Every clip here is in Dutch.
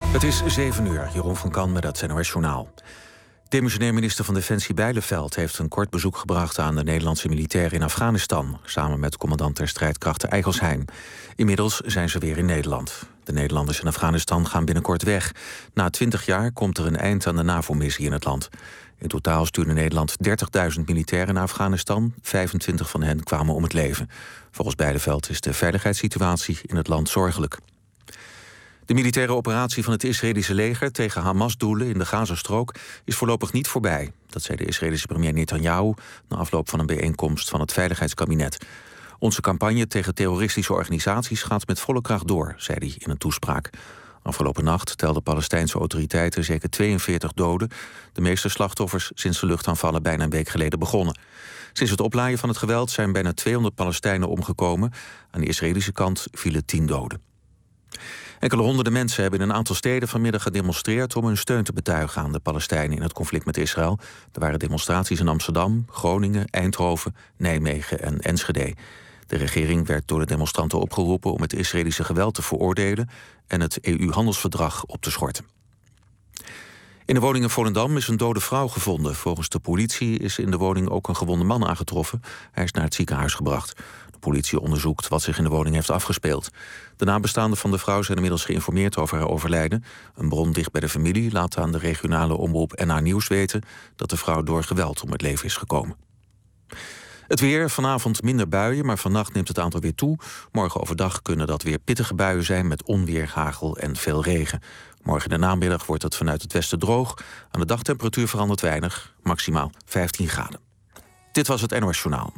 Het is 7 uur. Jeroen van Kan met het NOS Journaal. Demissionair minister van Defensie Bijleveld heeft een kort bezoek gebracht aan de Nederlandse militairen in Afghanistan, samen met commandant der strijdkrachten Eicelsheim. Inmiddels zijn ze weer in Nederland. De Nederlanders in Afghanistan gaan binnenkort weg. Na 20 jaar komt er een eind aan de NAVO-missie in het land. In totaal stuurde Nederland 30.000 militairen naar Afghanistan. 25 van hen kwamen om het leven. Volgens Bijleveld is de veiligheidssituatie in het land zorgelijk. De militaire operatie van het Israëlische leger tegen Hamas-doelen in de Gazastrook is voorlopig niet voorbij. Dat zei de Israëlische premier Netanyahu na afloop van een bijeenkomst van het Veiligheidskabinet. Onze campagne tegen terroristische organisaties gaat met volle kracht door, zei hij in een toespraak. Afgelopen nacht telden Palestijnse autoriteiten zeker 42 doden. De meeste slachtoffers sinds de luchtaanvallen bijna een week geleden begonnen. Sinds het oplaaien van het geweld zijn bijna 200 Palestijnen omgekomen. Aan de Israëlische kant vielen 10 doden. Enkele honderden mensen hebben in een aantal steden vanmiddag gedemonstreerd om hun steun te betuigen aan de Palestijnen in het conflict met Israël. Er waren demonstraties in Amsterdam, Groningen, Eindhoven, Nijmegen en Enschede. De regering werd door de demonstranten opgeroepen om het Israëlische geweld te veroordelen en het EU-handelsverdrag op te schorten. In de woning in Volendam is een dode vrouw gevonden. Volgens de politie is in de woning ook een gewonde man aangetroffen. Hij is naar het ziekenhuis gebracht. De politie onderzoekt wat zich in de woning heeft afgespeeld. De nabestaanden van de vrouw zijn inmiddels geïnformeerd over haar overlijden. Een bron dicht bij de familie laat aan de regionale omroep NH Nieuws weten dat de vrouw door geweld om het leven is gekomen. Het weer, vanavond minder buien, maar vannacht neemt het aantal weer toe. Morgen overdag kunnen dat weer pittige buien zijn met onweer, hagel en veel regen. Morgen in de namiddag wordt het vanuit het westen droog. Aan de dagtemperatuur verandert weinig, maximaal 15 graden. Dit was het NOS Journaal.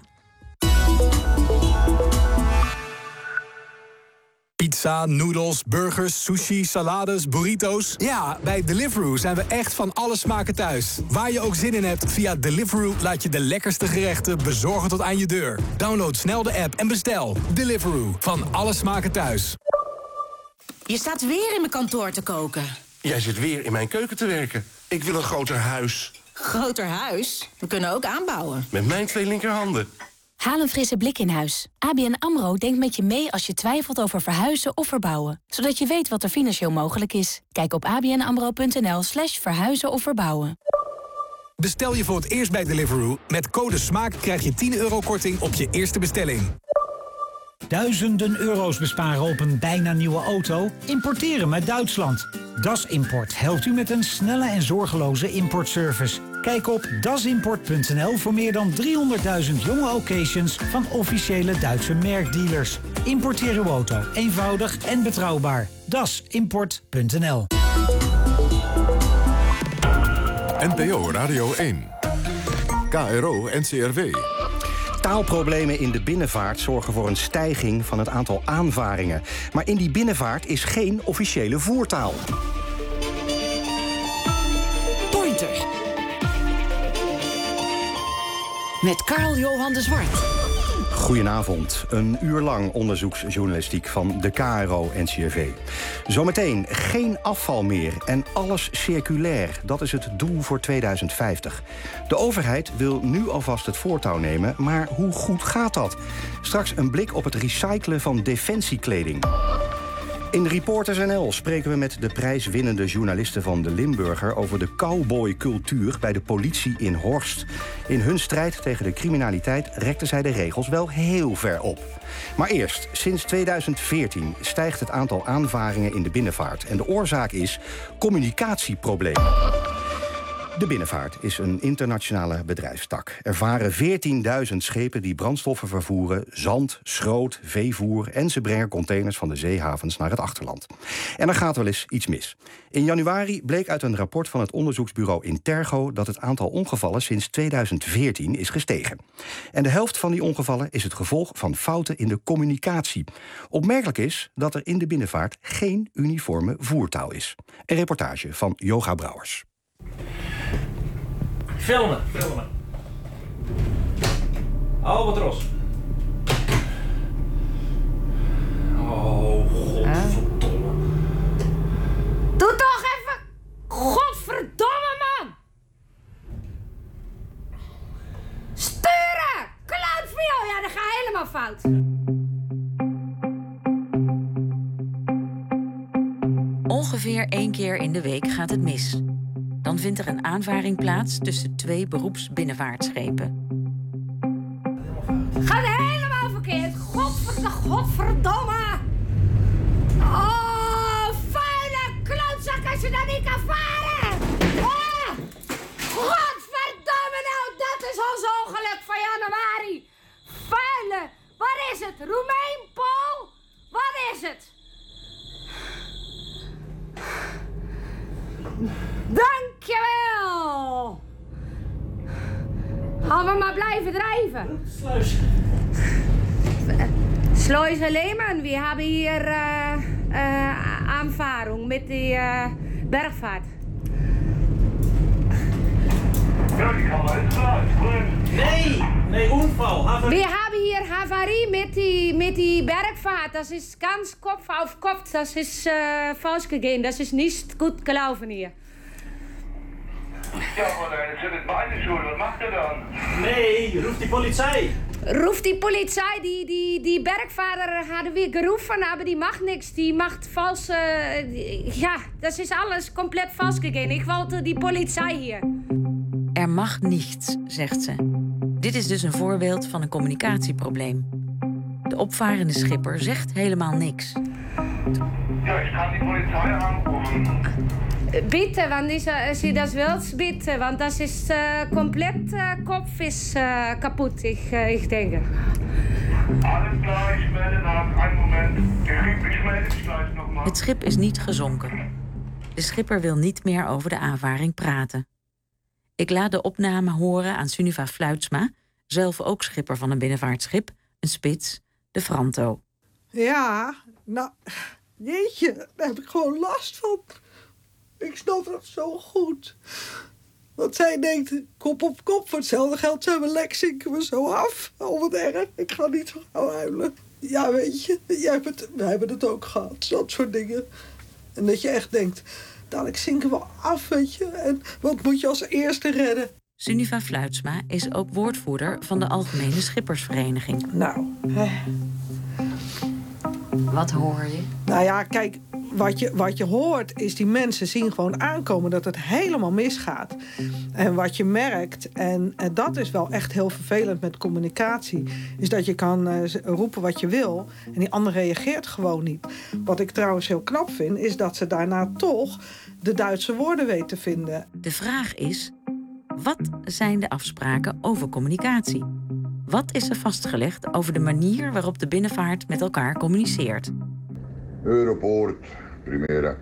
Pizza, noedels, burgers, sushi, salades, burrito's. Ja, bij Deliveroo zijn we echt van alle smaken thuis. Waar je ook zin in hebt, via Deliveroo laat je de lekkerste gerechten bezorgen tot aan je deur. Download snel de app en bestel. Deliveroo, van alle smaken thuis. Je staat weer in mijn kantoor te koken. Jij zit weer in mijn keuken te werken. Ik wil een groter huis. Groter huis? We kunnen ook aanbouwen. Met mijn 2 linkerhanden. Haal een frisse blik in huis. ABN AMRO denkt met je mee als je twijfelt over verhuizen of verbouwen. Zodat je weet wat er financieel mogelijk is. Kijk op abnamro.nl/verhuizen of verbouwen. Bestel je voor het eerst bij Deliveroo. Met code SMAAK krijg je €10 korting op je eerste bestelling. Duizenden euro's besparen op een bijna nieuwe auto? Importeren uit Duitsland. Das Import helpt u met een snelle en zorgeloze importservice. Kijk op dasimport.nl voor meer dan 300.000 jonge occasions van officiële Duitse merkdealers. Importeer uw auto eenvoudig en betrouwbaar. dasimport.nl. NPO Radio 1. KRO NCRW. Taalproblemen in de binnenvaart zorgen voor een stijging van het aantal aanvaringen. Maar in die binnenvaart is geen officiële voertaal. Pointer. Met Karl-Johan de Zwart. Goedenavond. Een uur lang onderzoeksjournalistiek van de KRO-NCRV. Zometeen geen afval meer en alles circulair. Dat is het doel voor 2050. De overheid wil nu alvast het voortouw nemen, maar hoe goed gaat dat? Straks een blik op het recyclen van defensiekleding. In Reporters NL spreken we met de prijswinnende journalisten van de Limburger over de cowboycultuur bij de politie in Horst. In hun strijd tegen de criminaliteit rekten zij de regels wel heel ver op. Maar eerst, sinds 2014 stijgt het aantal aanvaringen in de binnenvaart. En de oorzaak is communicatieproblemen. De binnenvaart is een internationale bedrijfstak. Er varen 14.000 schepen die brandstoffen vervoeren, zand, schroot, veevoer en ze brengen containers van de zeehavens naar het achterland. En er gaat wel eens iets mis. In januari bleek uit een rapport van het onderzoeksbureau Intergo dat het aantal ongevallen sinds 2014 is gestegen. En de helft van die ongevallen is het gevolg van fouten in de communicatie. Opmerkelijk is dat er in de binnenvaart geen uniforme voertaal is. Een reportage van Yoga Brouwers. Filmen. Albatros. Oh, godverdomme. Doe toch even! Godverdomme, man! Sturen! Cloudview! Ja, dat gaat helemaal fout. Ongeveer 1 keer in de week gaat het mis. Dan vindt er een aanvaring plaats tussen 2 beroepsbinnenvaartschepen. Gaat helemaal verkeerd. Godverdomme. Oh, vuile klootzak als je dan niet kan varen. Oh, godverdomme nou, dat is ons ongeluk van januari. Vuile, wat is het? Roemeen, Paul? Wat is het? Dankjewel. Gaan we maar blijven drijven. Sluis. Sluis alleen maar. We hebben hier aanvaring met die bergvaart. Ja, die gaan uit. Nee, onval. We hebben hier havarie met die bergvaart. Dat is ganz Kopf auf Kopf. Dat is falsch gegaan. Dat is niet goed gelaufen hier. Ja, maar dan zit het beide schuld. Wat macht er dan? Nee, roep die politie. Roep die politie. Die bergvaarder hadden we geroepen, maar die mag niks. Die mag vals... ja, dat is alles compleet vals gegaan. Ik wilde die politie hier. Er mag niets, zegt ze. Dit is dus een voorbeeld van een communicatieprobleem. De opvarende schipper zegt helemaal niks. Ja, ik ga die politie aanroepen. Bitte, want als je dat wilt, bitte. Want dat is compleet kop is kapot, ik denk. Alles klaar, ik melde na een moment. Ik melde het sluis nogmaals. Het schip is niet gezonken. De schipper wil niet meer over de aanvaring praten. Ik laat de opname horen aan Sunniva Fluitsma, zelf ook schipper van een binnenvaartschip, een spits, de Franto. Ja, nou, jeetje, daar heb ik gewoon last van. Ik snap dat zo goed. Want zij denkt, kop op kop, voor hetzelfde geld zijn we lek, zinken we zo af. Oh, wat erg, ik ga niet zo gauw huilen. Ja, weet je, wij hebben het ook gehad, dat soort dingen. En dat je echt denkt, dadelijk zinken we af, weet je. En wat moet je als eerste redden? Sunniva Fluitsma is ook woordvoerder van de Algemene Schippersvereniging. Nou, Wat hoor je? Nou ja, kijk, wat je hoort is die mensen zien gewoon aankomen dat het helemaal misgaat. En wat je merkt, en dat is wel echt heel vervelend met communicatie, is dat je kan roepen wat je wil en die ander reageert gewoon niet. Wat ik trouwens heel knap vind, is dat ze daarna toch de Duitse woorden weten te vinden. De vraag is, wat zijn de afspraken over communicatie? Wat is er vastgelegd over de manier waarop de binnenvaart met elkaar communiceert? Europoort, Primera.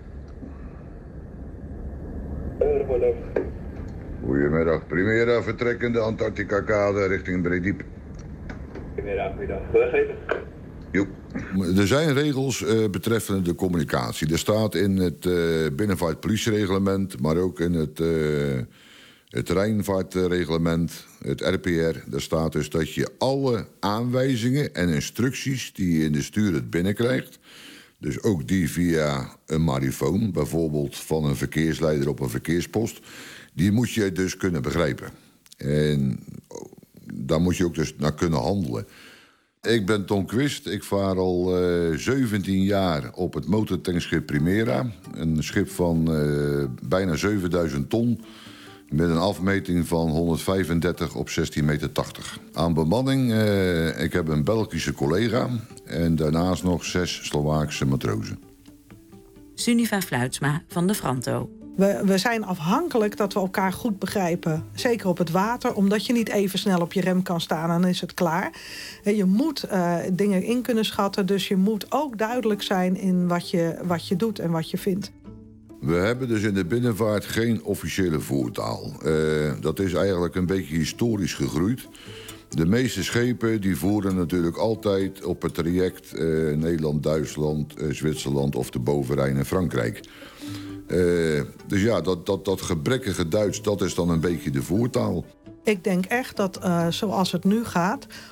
Goedemiddag, Primera, vertrekkende Antarctica-kade richting Brediep. Goedemiddag, doorgeven. Jo. Er zijn regels betreffende de communicatie. Er staat in het binnenvaartpolitiereglement, maar ook in het terreinvaartreglement, het RPR. Daar staat dus dat je alle aanwijzingen en instructies die je in de stuur het binnenkrijgt, dus ook die via een marifoon, bijvoorbeeld van een verkeersleider op een verkeerspost, die moet je dus kunnen begrijpen. En daar moet je ook dus naar kunnen handelen. Ik ben Ton Quist, ik vaar al 17 jaar op het motortankschip Primera. Een schip van bijna 7000 ton... met een afmeting van 135 op 16,80 meter. Aan bemanning, ik heb een Belgische collega en daarnaast nog 6 Slovaakse matrozen. Sunniva Fluitsma van de Franto. We zijn afhankelijk dat we elkaar goed begrijpen. Zeker op het water, omdat je niet even snel op je rem kan staan en dan is het klaar. En je moet dingen in kunnen schatten, dus je moet ook duidelijk zijn in wat je doet en wat je vindt. We hebben dus in de binnenvaart geen officiële voertaal. Dat is eigenlijk een beetje historisch gegroeid. De meeste schepen die voeren natuurlijk altijd op het traject Nederland, Duitsland, Zwitserland of de Boven-Rijn en Frankrijk. Dus ja, dat gebrekkige Duits, dat is dan een beetje de voertaal. Ik denk echt dat zoals het nu gaat,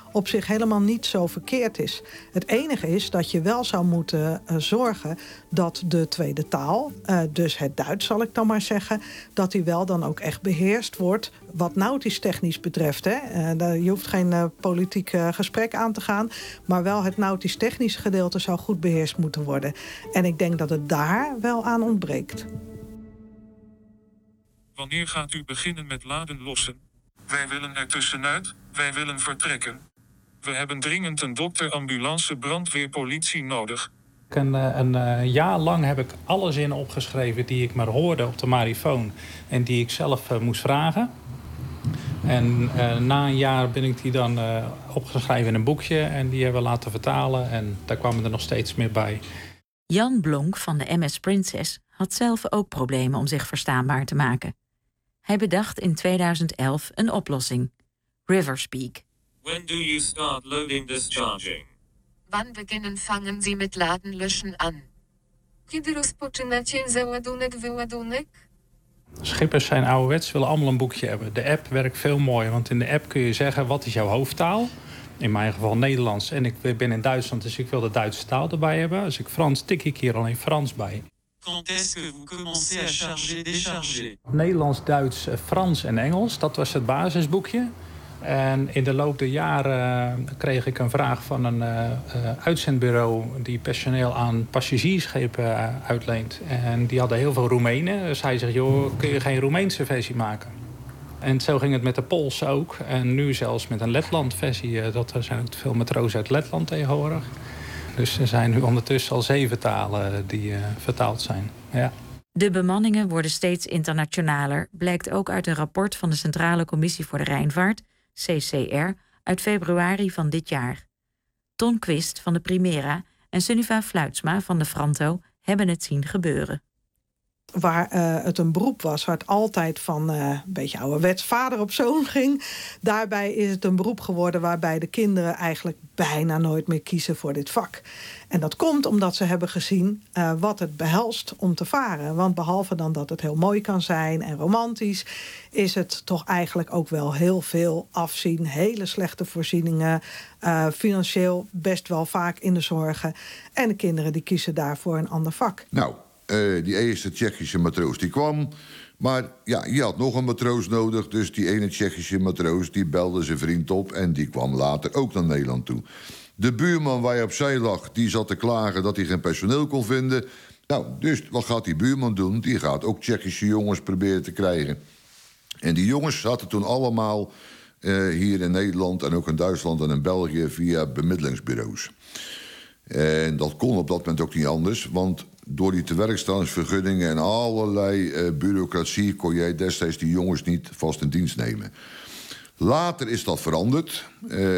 op zich helemaal niet zo verkeerd is. Het enige is dat je wel zou moeten zorgen dat de tweede taal, dus het Duits zal ik dan maar zeggen, dat die wel dan ook echt beheerst wordt wat nautisch technisch betreft. Hè. Je hoeft geen politiek gesprek aan te gaan, maar wel het nautisch technische gedeelte zou goed beheerst moeten worden. En ik denk dat het daar wel aan ontbreekt. Wanneer gaat u beginnen met laden lossen? Wij willen er tussenuit, wij willen vertrekken. We hebben dringend een dokter, ambulance, brandweer, politie nodig. Een jaar lang heb ik alle zinnen opgeschreven die ik maar hoorde op de marifoon en die ik zelf moest vragen. En na een jaar ben ik die dan opgeschreven in een boekje en die hebben we laten vertalen en daar kwamen er nog steeds meer bij. Jan Blonk van de MS Princess had zelf ook problemen om zich verstaanbaar te maken. Hij bedacht in 2011 een oplossing. Riverspeak. When do you start loading discharging? Wann fangen Sie mit Laden löschen an? Kiedy rozpoczynacie załadunek-wyładunek? Schippers zijn ouderwets, willen allemaal een boekje hebben. De app werkt veel mooier, want in de app kun je zeggen wat is jouw hoofdtaal. In mijn geval Nederlands en ik ben in Duitsland, dus ik wil de Duitse taal erbij hebben. Als ik Frans tik ik hier alleen Frans bij. Quand est-ce que vous commencez à charger, décharger? Nederlands, Duits, Frans en Engels, dat was het basisboekje. En in de loop der jaren kreeg ik een vraag van een uitzendbureau die personeel aan passagiersschepen uitleent. En die hadden heel veel Roemenen. Dus hij zegt, joh, kun je geen Roemeense versie maken? En zo ging het met de Poolse ook. En nu zelfs met een Letland-versie. Er zijn ook veel matrozen uit Letland tegenwoordig. Dus er zijn nu ondertussen al 7 talen die vertaald zijn. Ja. De bemanningen worden steeds internationaler, blijkt ook uit een rapport van de Centrale Commissie voor de Rijnvaart, CCR, uit februari van dit jaar. Ton Quist van de Primera en Sunniva Fluitsma van de Franto hebben het zien gebeuren. Waar het een beroep was, waar het altijd van een beetje ouderwets vader op zoon ging. Daarbij is het een beroep geworden waarbij de kinderen eigenlijk bijna nooit meer kiezen voor dit vak. En dat komt omdat ze hebben gezien wat het behelst om te varen. Want behalve dan dat het heel mooi kan zijn en romantisch, is het toch eigenlijk ook wel heel veel afzien. Hele slechte voorzieningen, financieel best wel vaak in de zorgen. En de kinderen die kiezen daarvoor een ander vak. Nou, die eerste Tsjechische matroos die kwam. Maar ja, je had nog een matroos nodig. Dus die ene Tsjechische matroos die belde zijn vriend op. En die kwam later ook naar Nederland toe. De buurman waar je op zee lag, die zat te klagen dat hij geen personeel kon vinden. Nou, dus wat gaat die buurman doen? Die gaat ook Tsjechische jongens proberen te krijgen. En die jongens zaten toen allemaal hier in Nederland en ook in Duitsland en in België via bemiddelingsbureaus. En dat kon op dat moment ook niet anders, want door die tewerkstellingsvergunningen en allerlei bureaucratie kon jij destijds die jongens niet vast in dienst nemen. Later is dat veranderd.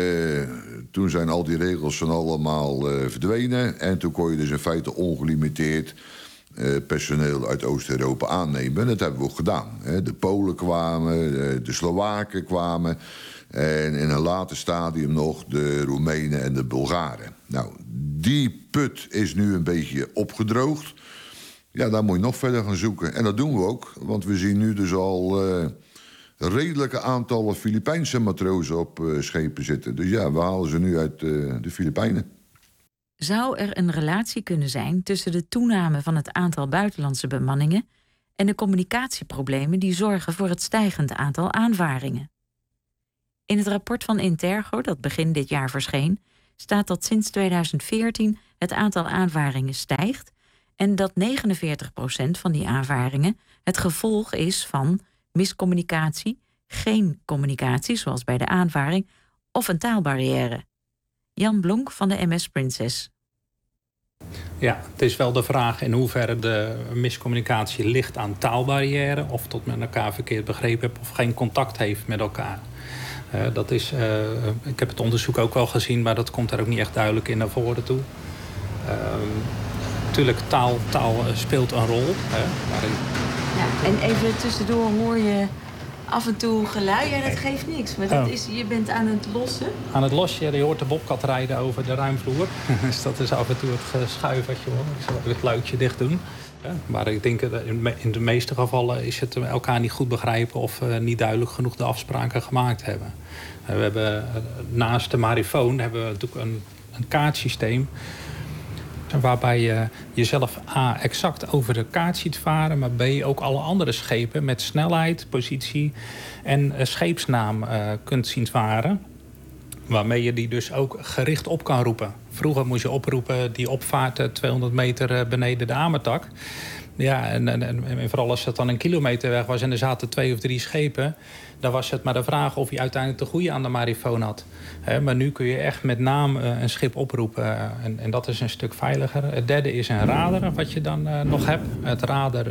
Toen zijn al die regels van allemaal verdwenen. En toen kon je dus in feite ongelimiteerd personeel uit Oost-Europa aannemen. En dat hebben we ook gedaan. De Polen kwamen, de Slowaken kwamen. En in een later stadium nog de Roemenen en de Bulgaren. Nou, die put is nu een beetje opgedroogd. Ja, daar moet je nog verder gaan zoeken. En dat doen we ook. Want we zien nu dus al redelijke aantallen Filipijnse matrozen op schepen zitten. Dus ja, we halen ze nu uit de Filipijnen. Zou er een relatie kunnen zijn tussen de toename van het aantal buitenlandse bemanningen en de communicatieproblemen die zorgen voor het stijgend aantal aanvaringen? In het rapport van Intergo, dat begin dit jaar verscheen, staat dat sinds 2014 het aantal aanvaringen stijgt en dat 49% van die aanvaringen het gevolg is van miscommunicatie, geen communicatie zoals bij de aanvaring of een taalbarrière. Jan Blonk van de MS Princess. Ja, het is wel de vraag in hoeverre de miscommunicatie ligt aan taalbarrière, of tot men elkaar verkeerd begrepen heeft of geen contact heeft met elkaar. Dat is, ik heb het onderzoek ook wel gezien, maar dat komt daar ook niet echt duidelijk in naar voren toe. Natuurlijk, taal speelt een rol. Ja, en even tussendoor hoor je af en toe geluid. Ja, dat geeft niks, maar dat is, je bent aan het lossen. Aan het lossen, ja, je hoort de bobcat rijden over de ruimvloer. Dus dat is af en toe het geschuif wat je hoort. Ik zal even het luikje dicht doen. Maar ik denk dat in de meeste gevallen is het elkaar niet goed begrijpen of niet duidelijk genoeg de afspraken gemaakt hebben. We hebben naast de marifoon hebben we natuurlijk een kaartsysteem waarbij je jezelf exact over de kaart ziet varen, maar B ook alle andere schepen met snelheid, positie en scheepsnaam kunt zien varen. Waarmee je die dus ook gericht op kan roepen. Vroeger moest je oproepen die opvaart 200 meter beneden de Amertak. Ja, en vooral als het dan een kilometer weg was en er zaten 2 of 3 schepen, dan was het maar de vraag of je uiteindelijk de goede aan de marifoon had. Maar nu kun je echt met naam een schip oproepen en dat is een stuk veiliger. Het derde is een radar wat je dan nog hebt. Het radar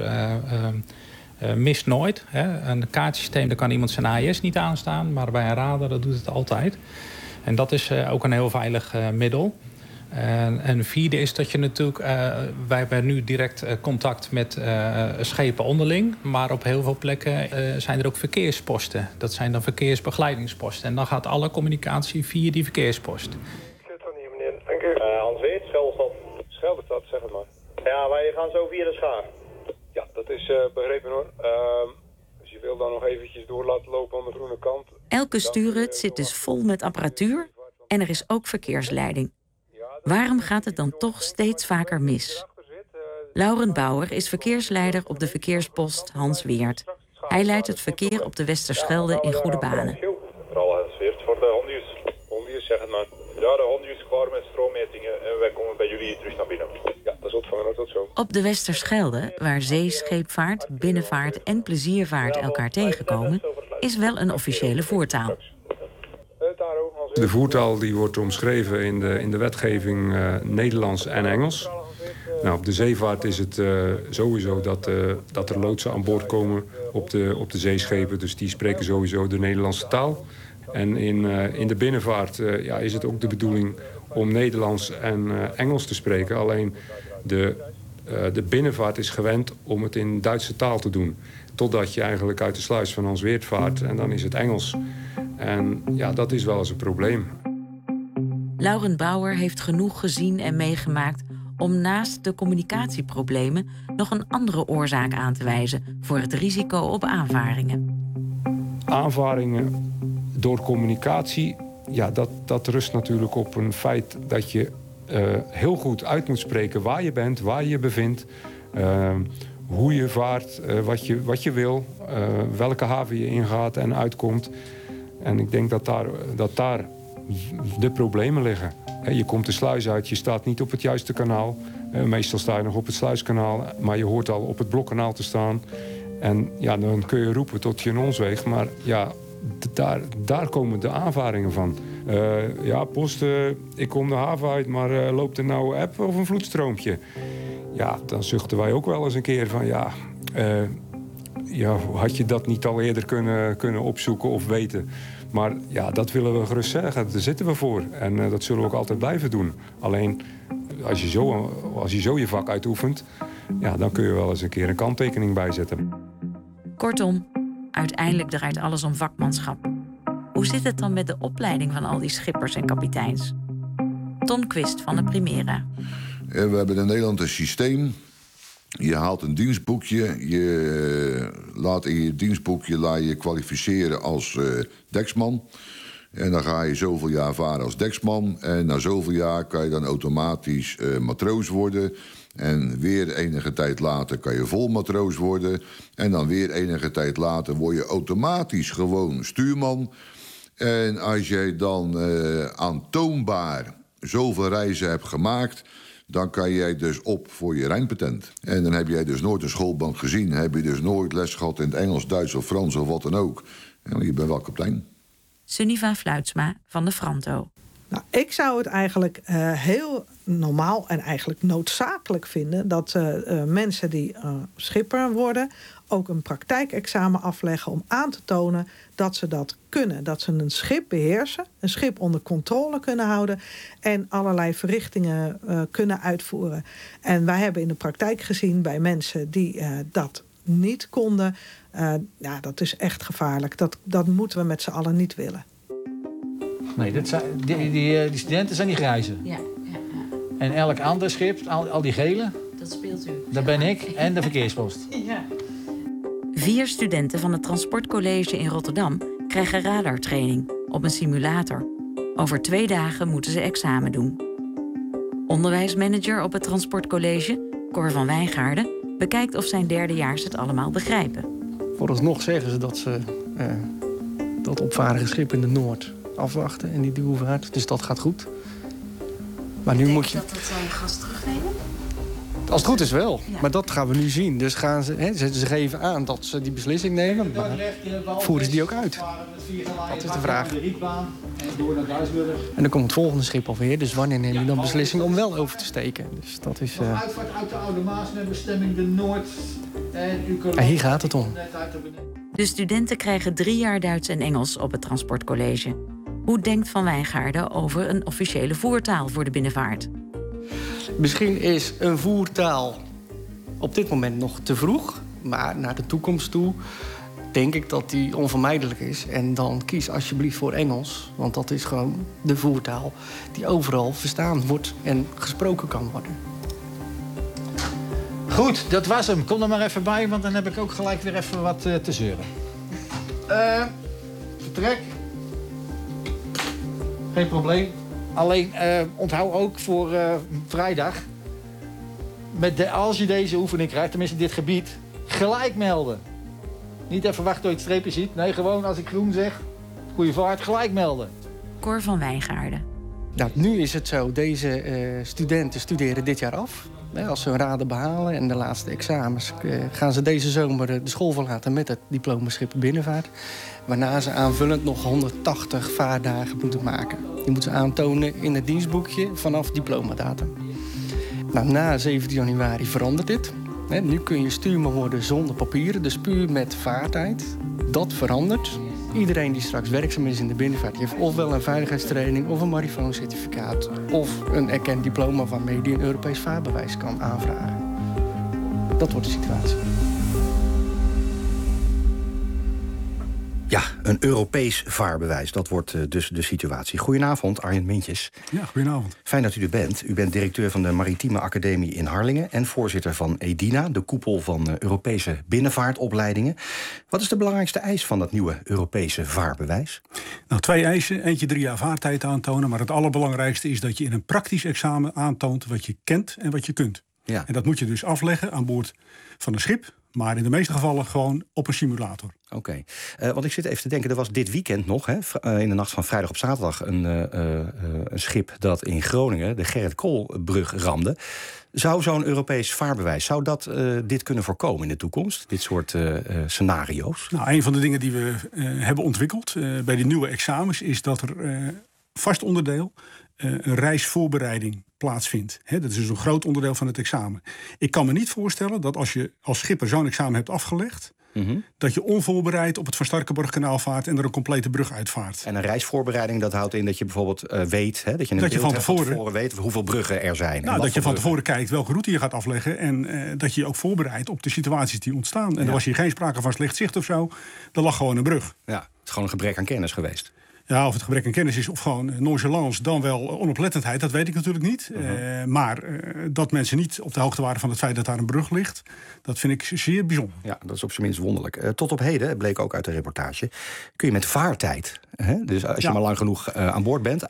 mist nooit. Een kaartsysteem, daar kan iemand zijn AIS niet aanstaan, maar bij een radar dat doet het altijd. En dat is ook een heel veilig middel. En een vierde is dat je natuurlijk... wij hebben nu direct contact met schepen onderling. Maar op heel veel plekken zijn er ook verkeersposten. Dat zijn dan verkeersbegeleidingsposten. En dan gaat alle communicatie via die verkeerspost. Ik zit van hier, meneer. Dank u. Hans Weert, Schelderstad. Schelderstad, zeg het maar. Ja, wij gaan zo via de Schaar. Ja, dat is begrepen hoor. Als je wil dan nog eventjes door laten lopen aan de groene kant. Elke stuurhut zit dus vol met apparatuur en er is ook verkeersleiding. Waarom gaat het dan toch steeds vaker mis? Laurent Bauer is verkeersleider op de verkeerspost Hans Weert. Hij leidt het verkeer op de Westerschelde in goede banen. Vooral Hans Weert voor de hondius, zeg het maar. Ja, de hondius klaar met stroommetingen en wij komen bij jullie terug naar binnen. Ja, dat is ontvangen, tot zo. Op de Westerschelde, waar zeescheepvaart, binnenvaart en pleziervaart elkaar tegenkomen, is wel een officiële voertaal. De voertaal die wordt omschreven in de wetgeving Nederlands en Engels. Nou, op de zeevaart is het sowieso dat er loodsen aan boord komen op de zeeschepen. Dus die spreken sowieso de Nederlandse taal. En in de binnenvaart is het ook de bedoeling om Nederlands en Engels te spreken. Alleen de binnenvaart is gewend om het in Duitse taal te doen. Totdat je eigenlijk uit de sluis van Hans Weert vaart en dan is het Engels. En ja, dat is wel eens een probleem. Laurent Bauer heeft genoeg gezien en meegemaakt om naast de communicatieproblemen nog een andere oorzaak aan te wijzen voor het risico op aanvaringen. Aanvaringen door communicatie, ja, dat rust natuurlijk op een feit dat je heel goed uit moet spreken waar je bent, waar je je bevindt, hoe je vaart, wat je wil, welke haven je ingaat en uitkomt. En ik denk dat daar de problemen liggen. Je komt de sluis uit, je staat niet op het juiste kanaal. Meestal sta je nog op het sluiskanaal, maar je hoort al op het blokkanaal te staan. En ja, dan kun je roepen tot je een ons weegt. Maar ja, daar komen de aanvaringen van. Ja, post, ik kom de haven uit, maar loopt er nou een app of een vloedstroompje? Ja, dan zuchten wij ook wel eens een keer van ja, had je dat niet al eerder kunnen opzoeken of weten? Maar ja, dat willen we gerust zeggen. Daar zitten we voor. En dat zullen we ook altijd blijven doen. Alleen, als je zo je vak uitoefent, ja, dan kun je wel eens een keer een kanttekening bijzetten. Kortom, uiteindelijk draait alles om vakmanschap. Hoe zit het dan met de opleiding van al die schippers en kapiteins? Ton Quist van de Primera. We hebben in Nederland een systeem. Je haalt een dienstboekje. Je laat in je dienstboekje je kwalificeren als deksman. En dan ga je zoveel jaar varen als deksman. En na zoveel jaar kan je dan automatisch matroos worden. En weer enige tijd later kan je volmatroos worden. En dan weer enige tijd later word je automatisch gewoon stuurman. En als jij dan aantoonbaar zoveel reizen hebt gemaakt, dan kan jij dus op voor je rijnpatent. En dan heb jij dus nooit een schoolbank gezien. Heb je dus nooit les gehad in het Engels, Duits of Frans of wat dan ook. En je bent wel kapitein. Sunniva Fluitsma van de Franto. Nou, ik zou het eigenlijk heel normaal en eigenlijk noodzakelijk vinden dat mensen die schipper worden ook een praktijkexamen afleggen om aan te tonen dat ze dat kunnen. Dat ze een schip beheersen, een schip onder controle kunnen houden en allerlei verrichtingen kunnen uitvoeren. En wij hebben in de praktijk gezien bij mensen die dat niet konden. Ja, dat is echt gevaarlijk. Dat moeten we met z'n allen niet willen. Nee, die studenten zijn die grijze. Ja. En elk ander schip, al die gele, Dat speelt u. Dat ben ik en de verkeerspost. Ja. 4 studenten van het Transportcollege in Rotterdam krijgen radartraining op een simulator. Over 2 dagen moeten ze examen doen. Onderwijsmanager op het Transportcollege, Cor van Wijngaarden, bekijkt of zijn derdejaars het allemaal begrijpen. Vooralsnog zeggen ze dat ze dat opvarige schip in de Noord afwachten en die duwvaart. Dus dat gaat goed. Maar nu moet je... dat gas terugnemen? Als het goed is wel, Ja. maar dat gaan we nu zien. Dus gaan ze geven aan dat ze die beslissing nemen, maar voeren ze die ook uit? Dat is de vraag. En dan komt het volgende schip alweer, dus wanneer neem je dan beslissing om wel over te steken? Dus dat is... Uitvaart uit de Oude Maas met bestemming de Noord. Ja, hier gaat het om. De studenten krijgen 3 jaar Duits en Engels op het Transportcollege. Hoe denkt Van Wijngaarden over een officiële voertaal voor de binnenvaart? Misschien is een voertaal op dit moment nog te vroeg, maar naar de toekomst toe denk ik dat die onvermijdelijk is. En dan kies alsjeblieft voor Engels, want dat is gewoon de voertaal die overal verstaan wordt en gesproken kan worden. Goed, dat was hem. Kom er maar even bij, want dan heb ik ook gelijk weer even wat te zeuren. Vertrek. Geen probleem. Alleen onthoud ook voor vrijdag, als je deze oefening krijgt, tenminste dit gebied, gelijk melden. Niet even wachten tot je het streepje ziet. Nee, gewoon als ik groen zeg, goede vaart, gelijk melden. Cor van Wijngaarden. Nou, nu is het zo, deze studenten studeren dit jaar af. Als ze hun raden behalen en de laatste examens gaan ze deze zomer de school verlaten met het diplomaschip binnenvaart. Waarna ze aanvullend nog 180 vaardagen moeten maken. Die moeten ze aantonen in het dienstboekje vanaf diplomadatum. Nou, na 17 januari verandert dit. Nu kun je stuurman worden zonder papieren, dus puur met vaartijd. Dat verandert. Iedereen die straks werkzaam is in de binnenvaart, die heeft ofwel een veiligheidstraining of een marifooncertificaat of een erkend diploma waarmee die een Europees vaarbewijs kan aanvragen. Dat wordt de situatie. Ja, een Europees vaarbewijs. Dat wordt dus de situatie. Goedenavond, Arjen Mintjes. Ja, goedenavond. Fijn dat u er bent. U bent directeur van de Maritieme Academie in Harlingen en voorzitter van EDINA, de koepel van Europese binnenvaartopleidingen. Wat is de belangrijkste eis van dat nieuwe Europese vaarbewijs? Nou, 2 eisen. Eentje 3 jaar vaartijd aantonen. Maar het allerbelangrijkste is dat je in een praktisch examen aantoont wat je kent en wat je kunt. Ja. En dat moet je dus afleggen aan boord van een schip. Maar in de meeste gevallen gewoon op een simulator. Oké. Want ik zit even te denken, er was dit weekend nog, in de nacht van vrijdag op zaterdag, een schip dat in Groningen de Gerrit Koolbrug ramde. Zou zo'n Europees vaarbewijs, zou dat dit kunnen voorkomen in de toekomst? Dit soort scenario's? Nou, een van de dingen die we hebben ontwikkeld bij die nieuwe examens is dat er vast onderdeel een reisvoorbereiding plaatsvindt. Dat is dus een groot onderdeel van het examen. Ik kan me niet voorstellen dat als je als schipper zo'n examen hebt afgelegd, dat je onvoorbereid op het Van Starkenborghkanaal vaart en er een complete brug uitvaart. En een reisvoorbereiding, dat houdt in dat je bijvoorbeeld weet, dat je een van tevoren weet hoeveel bruggen er zijn. Nou, dat je van tevoren kijkt welke route je gaat afleggen en dat je je ook voorbereidt op de situaties die ontstaan. En er was hier geen sprake van slecht zicht of zo. Er lag gewoon een brug. Ja, het is gewoon een gebrek aan kennis geweest. Ja, of het gebrek aan kennis is of gewoon nonchalance, dan wel onoplettendheid, dat weet ik natuurlijk niet. Maar dat mensen niet op de hoogte waren van het feit dat daar een brug ligt, dat vind ik zeer bijzonder. Ja, dat is op zijn minst wonderlijk. Tot op heden, bleek ook uit de reportage, kun je met vaartijd, dus als je maar lang genoeg aan boord bent,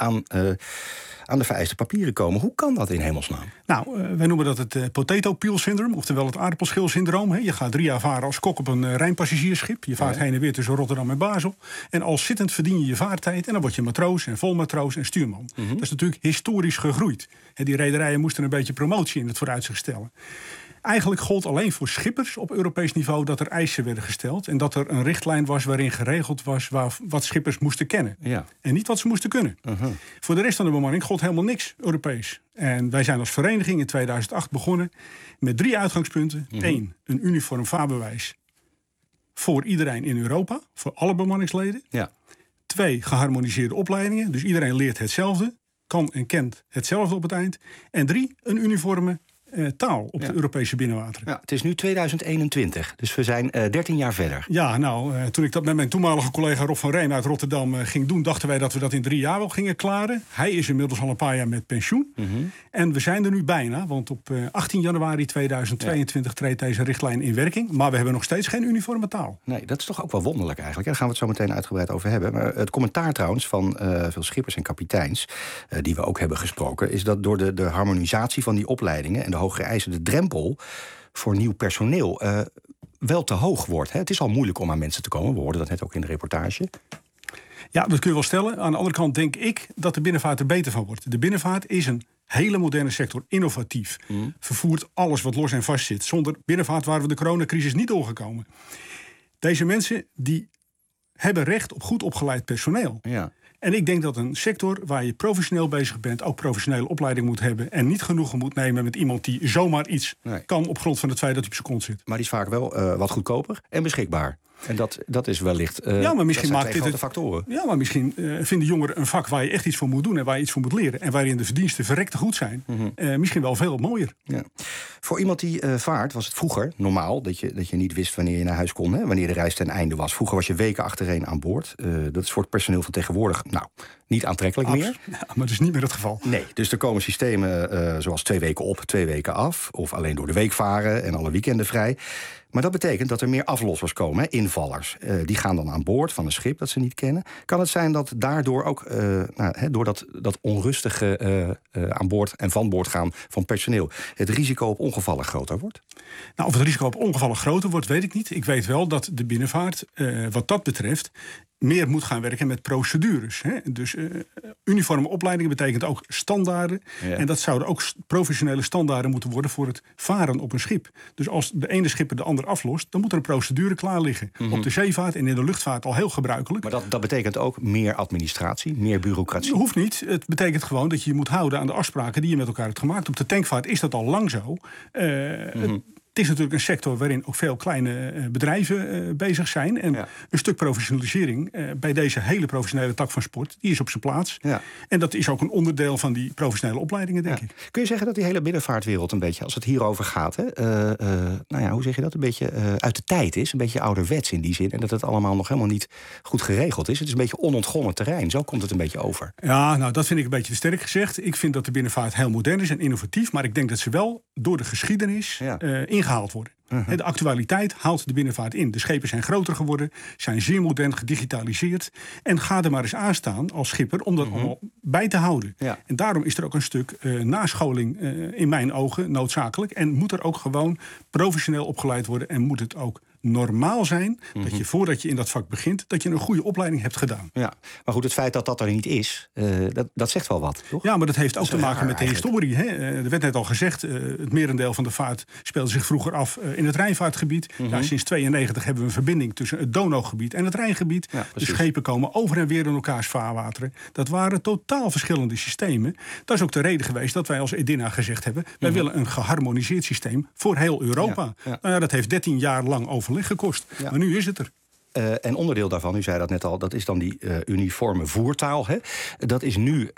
aan de vereiste papieren komen. Hoe kan dat in hemelsnaam? Nou, wij noemen dat het potato peel syndroom, oftewel het aardappelschilsyndroom. Je gaat 3 jaar varen als kok op een Rijnpassagiersschip. Je vaart heen en weer tussen Rotterdam en Basel. En als zittend verdien je je vaartijd en dan word je matroos en volmatroos en stuurman. Dat is natuurlijk historisch gegroeid. Die rederijen moesten een beetje promotie in het vooruitzicht stellen. Eigenlijk gold alleen voor schippers op Europees niveau dat er eisen werden gesteld en dat er een richtlijn was waarin geregeld was wat schippers moesten kennen. Ja. En niet wat ze moesten kunnen. Voor de rest van de bemanning gold helemaal niks Europees. En wij zijn als vereniging in 2008 begonnen met 3 uitgangspunten. 1, een uniform vaarbewijs voor iedereen in Europa, voor alle bemanningsleden. Ja. 2, geharmoniseerde opleidingen, dus iedereen leert hetzelfde, kan en kent hetzelfde op het eind. En 3, een uniforme taal op de Europese binnenwateren. Ja, het is nu 2021, dus we zijn 13 jaar verder. Ja, nou, toen ik dat met mijn toenmalige collega Rob van Reem uit Rotterdam ging doen, dachten wij dat we dat in 3 jaar wel gingen klaren. Hij is inmiddels al een paar jaar met pensioen. En we zijn er nu bijna, want op 18 januari 2022 treedt deze richtlijn in werking. Maar we hebben nog steeds geen uniforme taal. Nee, dat is toch ook wel wonderlijk eigenlijk. Daar gaan we het zo meteen uitgebreid over hebben. Maar het commentaar trouwens van veel schippers en kapiteins, die we ook hebben gesproken, is dat door de harmonisatie van die opleidingen en de hogere eisen de drempel voor nieuw personeel wel te hoog wordt. Hè? Het is al moeilijk om aan mensen te komen. We hoorden dat net ook in de reportage. Ja, dat kun je wel stellen. Aan de andere kant denk ik dat de binnenvaart er beter van wordt. De binnenvaart is een hele moderne sector, innovatief. Vervoert alles wat los en vast zit. Zonder binnenvaart waren we de coronacrisis niet doorgekomen. Deze mensen die hebben recht op goed opgeleid personeel. Ja. En ik denk dat een sector waar je professioneel bezig bent ook professionele opleiding moet hebben en niet genoegen moet nemen met iemand die zomaar iets kan op grond van het feit dat hij op zijn kont zit. Maar die is vaak wel wat goedkoper en beschikbaar. En dat is wellicht. Ja, maar misschien maakt dit grote factoren. Ja, maar misschien vinden jongeren een vak waar je echt iets voor moet doen en waar je iets voor moet leren. En waarin de verdiensten verrekte goed zijn. Misschien wel veel mooier. Ja. Voor iemand die vaart was het vroeger normaal dat je niet wist wanneer je naar huis kon, hè, wanneer de reis ten einde was. Vroeger was je weken achtereen aan boord. Dat is voor het personeel van tegenwoordig niet aantrekkelijk meer. Ja, maar dat is niet meer het geval. Nee, dus er komen systemen zoals 2 weken op, 2 weken af. Of alleen door de week varen en alle weekenden vrij. Maar dat betekent dat er meer aflossers komen, hè, invallers. Die gaan dan aan boord van een schip dat ze niet kennen. Kan het zijn dat daardoor ook, door dat onrustige aan boord en van boord gaan van personeel, het risico op ongevallen groter wordt? Nou, of het risico op ongevallen groter wordt, weet ik niet. Ik weet wel dat de binnenvaart, wat dat betreft, meer moet gaan werken met procedures. Hè? Dus uniforme opleidingen betekent ook standaarden. Ja. En dat zouden ook professionele standaarden moeten worden voor het varen op een schip. Dus als de ene schipper de ander aflost, dan moet er een procedure klaar liggen. Op de zeevaart en in de luchtvaart al heel gebruikelijk. Maar dat betekent ook meer administratie, meer bureaucratie? Dat hoeft niet. Het betekent gewoon dat je moet houden aan de afspraken die je met elkaar hebt gemaakt. Op de tankvaart is dat al lang zo. Het is natuurlijk een sector waarin ook veel kleine bedrijven bezig zijn. En een stuk professionalisering bij deze hele professionele tak van sport, die is op zijn plaats. Ja. En dat is ook een onderdeel van die professionele opleidingen, denk ik. Kun je zeggen dat die hele binnenvaartwereld een beetje, als het hierover gaat, hoe zeg je dat, een beetje uit de tijd is? Een beetje ouderwets in die zin. En dat het allemaal nog helemaal niet goed geregeld is. Het is een beetje onontgonnen terrein. Zo komt het een beetje over. Ja, nou, dat vind ik een beetje te sterk gezegd. Ik vind dat de binnenvaart heel modern is en innovatief. Maar ik denk dat ze wel door de geschiedenis ingehaald worden. De actualiteit haalt de binnenvaart in. De schepen zijn groter geworden, zijn zeer modern gedigitaliseerd. En ga er maar eens aan staan als schipper om dat allemaal bij te houden. Ja. En daarom is er ook een stuk nascholing in mijn ogen noodzakelijk. En moet er ook gewoon professioneel opgeleid worden. En moet het ook normaal zijn dat je voordat je in dat vak begint, dat je een goede opleiding hebt gedaan. Ja, maar goed, het feit dat dat er niet is, dat zegt wel wat, toch? Ja, maar dat heeft ook te maken met de historie. Hè? Er werd net al gezegd, het merendeel van de vaart speelde zich vroeger af in het Rijnvaartgebied. Ja, sinds 1992 hebben we een verbinding tussen het Donaugebied en het Rijngebied. Ja, de schepen komen over en weer in elkaars vaarwateren. Dat waren totaal verschillende systemen. Dat is ook de reden geweest dat wij als Edina gezegd hebben, wij willen een geharmoniseerd systeem voor heel Europa. Nou ja, dat heeft 13 jaar lang overleg gekost. Ja. Maar nu is het er. En onderdeel daarvan, u zei dat net al, dat is dan die uniforme voertaal. Hè? Dat is nu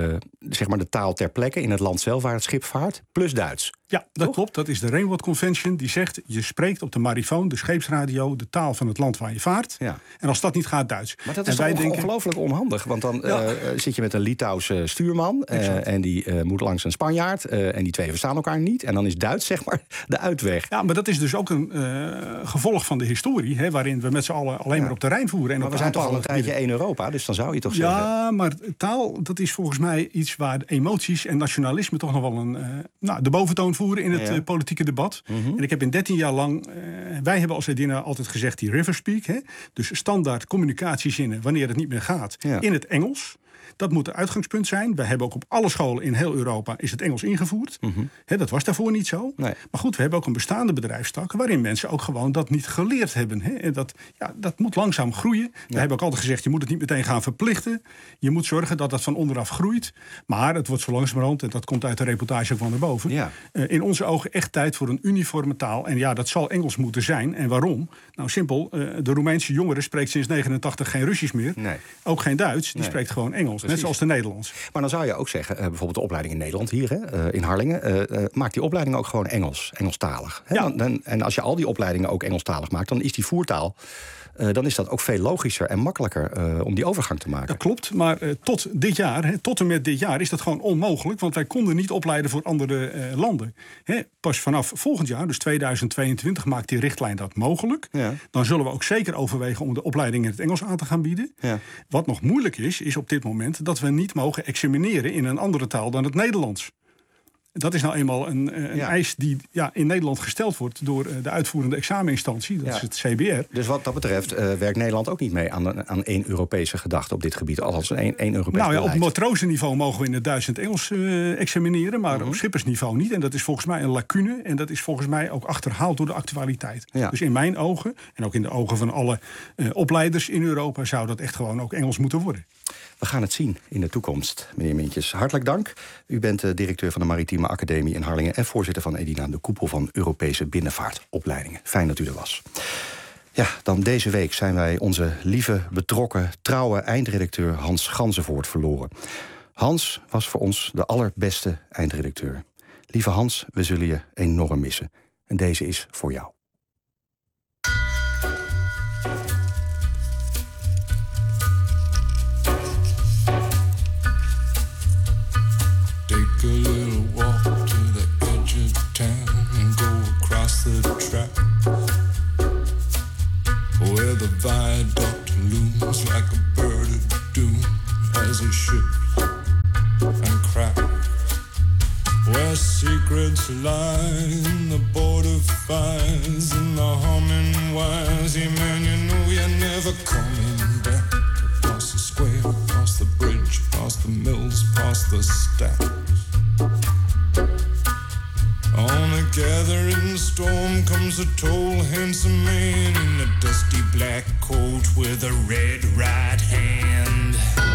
zeg maar de taal ter plekke in het land zelf waar het schip vaart, plus Duits. Ja, dat klopt. Dat is de Rijnwaard Convention. Die zegt, je spreekt op de marifoon, de scheepsradio, de taal van het land waar je vaart. Ja. En als dat niet gaat, Duits. Maar dat is toch ongelooflijk onhandig. Want dan zit je met een Litouwse stuurman en die moet langs een Spanjaard. En die twee verstaan elkaar niet. En dan is Duits, zeg maar, de uitweg. Ja, maar dat is dus ook een gevolg van de historie, hè, waarin we met z'n allen alleen maar op de Rijn voeren. En maar we zijn toch al een tijdje één Europa, dus dan zou je toch zeggen. Ja, maar taal, dat is volgens mij iets waar emoties en nationalisme toch nog wel de boventoon voeren in het politieke debat. En ik heb in 13 jaar lang, wij hebben als Edina altijd gezegd die riverspeak, hè, dus standaard communicatiezinnen wanneer het niet meer gaat, in het Engels. Dat moet het uitgangspunt zijn. We hebben ook op alle scholen in heel Europa is het Engels ingevoerd. Dat was daarvoor niet zo. Nee. Maar goed, we hebben ook een bestaande bedrijfstak waarin mensen ook gewoon dat niet geleerd hebben. Hè. En dat moet langzaam groeien. We hebben ook altijd gezegd, je moet het niet meteen gaan verplichten. Je moet zorgen dat dat van onderaf groeit. Maar het wordt zo langzamerhand, en dat komt uit de reportage ook wel naar boven, in onze ogen echt tijd voor een uniforme taal. En ja, dat zal Engels moeten zijn. En waarom? Nou, simpel. De Roemeense jongere spreekt sinds 1989 geen Russisch meer. Nee. Ook geen Duits. Die spreekt gewoon Engels. Engels. Net zoals de Nederlands. Maar dan zou je ook zeggen, bijvoorbeeld de opleiding in Nederland hier, in Harlingen, maakt die opleiding ook gewoon Engelstalig. Hè? Ja. En als je al die opleidingen ook Engelstalig maakt, dan is die voertaal, dan is dat ook veel logischer en makkelijker om die overgang te maken. Dat klopt, maar tot en met dit jaar is dat gewoon onmogelijk. Want wij konden niet opleiden voor andere landen. Pas vanaf volgend jaar, dus 2022, maakt die richtlijn dat mogelijk. Ja. Dan zullen we ook zeker overwegen om de opleiding in het Engels aan te gaan bieden. Ja. Wat nog moeilijk is op dit moment dat we niet mogen examineren in een andere taal dan het Nederlands. Dat is nou eenmaal een eis die in Nederland gesteld wordt door de uitvoerende exameninstantie. Dat is het CBR. Dus wat dat betreft werkt Nederland ook niet mee aan één Europese gedachte op dit gebied. Als één Europees beleid. Op matrozenniveau mogen we in het Duits en het Engels examineren. Maar op schippersniveau niet. En dat is volgens mij een lacune. En dat is volgens mij ook achterhaald door de actualiteit. Ja. Dus in mijn ogen, en ook in de ogen van alle opleiders in Europa, zou dat echt gewoon ook Engels moeten worden. We gaan het zien in de toekomst, meneer Mintjes. Hartelijk dank. U bent directeur van de Maritieme Academie in Harlingen en voorzitter van EDINA, de koepel van Europese binnenvaartopleidingen. Fijn dat u er was. Ja, dan deze week zijn wij onze lieve, betrokken, trouwe eindredacteur Hans Ganzenvoort verloren. Hans was voor ons de allerbeste eindredacteur. Lieve Hans, we zullen je enorm missen. En deze is voor jou. Take a little walk to the edge of town and go across the track where the viaduct looms like a bird of doom as it ships and cracks, where secrets lie in the border fires and the humming wires. Yeah, man, you know you're never coming back. Across the square, across the bridge, past the mills, past the stacks. On a gathering storm comes a tall, handsome man in a dusty black coat with a red right hand.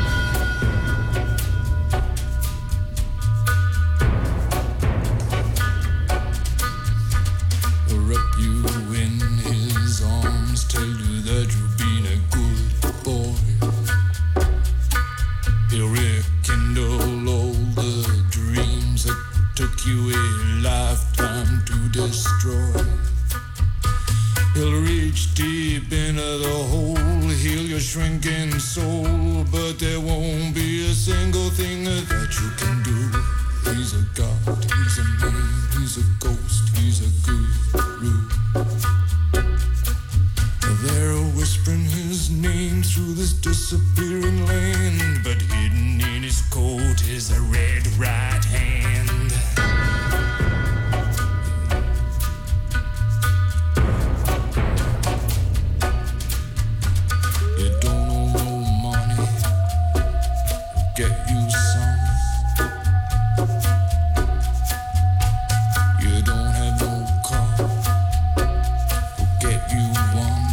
He'll wrap you in his arms, tell you that you've been a good boy. He'll rekindle all the dreams that took you a lifetime to destroy. He'll reach deep into the hole, heal your shrinking soul, but there won't be a single thing that you can do. He's a god, he's a man, he's a ghost, he's a guru. They're whispering his name through this disappearing land, but hidden in his coat is a red right hand. You don't owe no money, get you some. You don't have no car, get you one.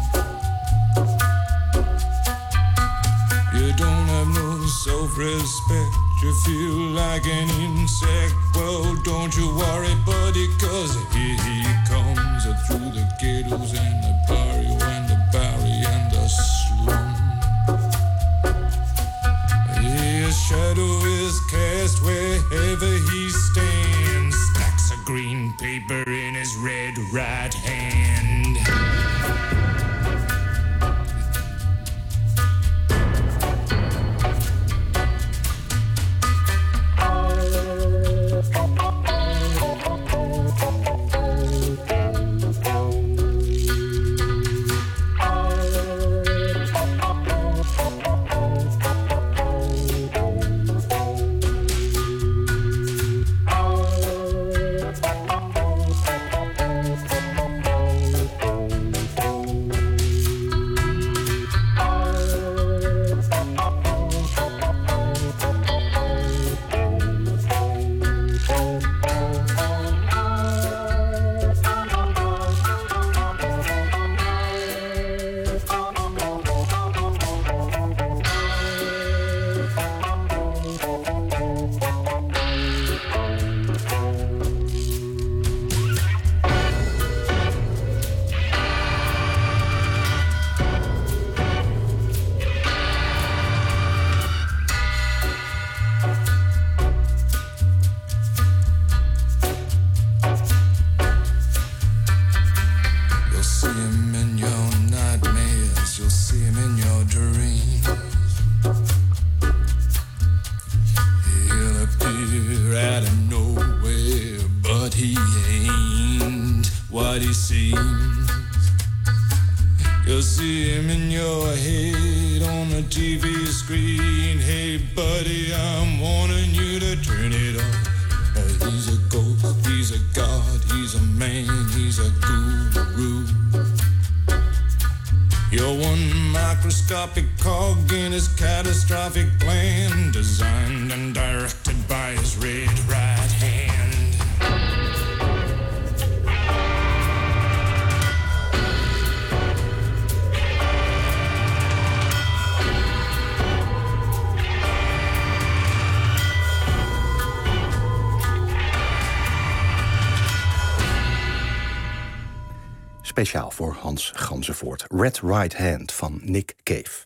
You don't have no self-respect, you feel like an insect. Well, don't you worry, buddy, cause here he comes through the ghettos and the barrio and the barry and the slum. His shadow is cast wherever he stands, stacks of green paper in his red right hand. him in your nightmares, you'll see him in your dreams. He'll appear out of nowhere, but he ain't what he seems. You'll see him in your head on the TV screen. Hey buddy, I'm warning you to turn it off. He's a ghost, he's a god, he's a man, he's a guru. You're one microscopic cog in his catastrophic plan, designed and directed by his red right hand. Speciaal voor Hans Ganzenvoort. Red Right Hand van Nick Cave.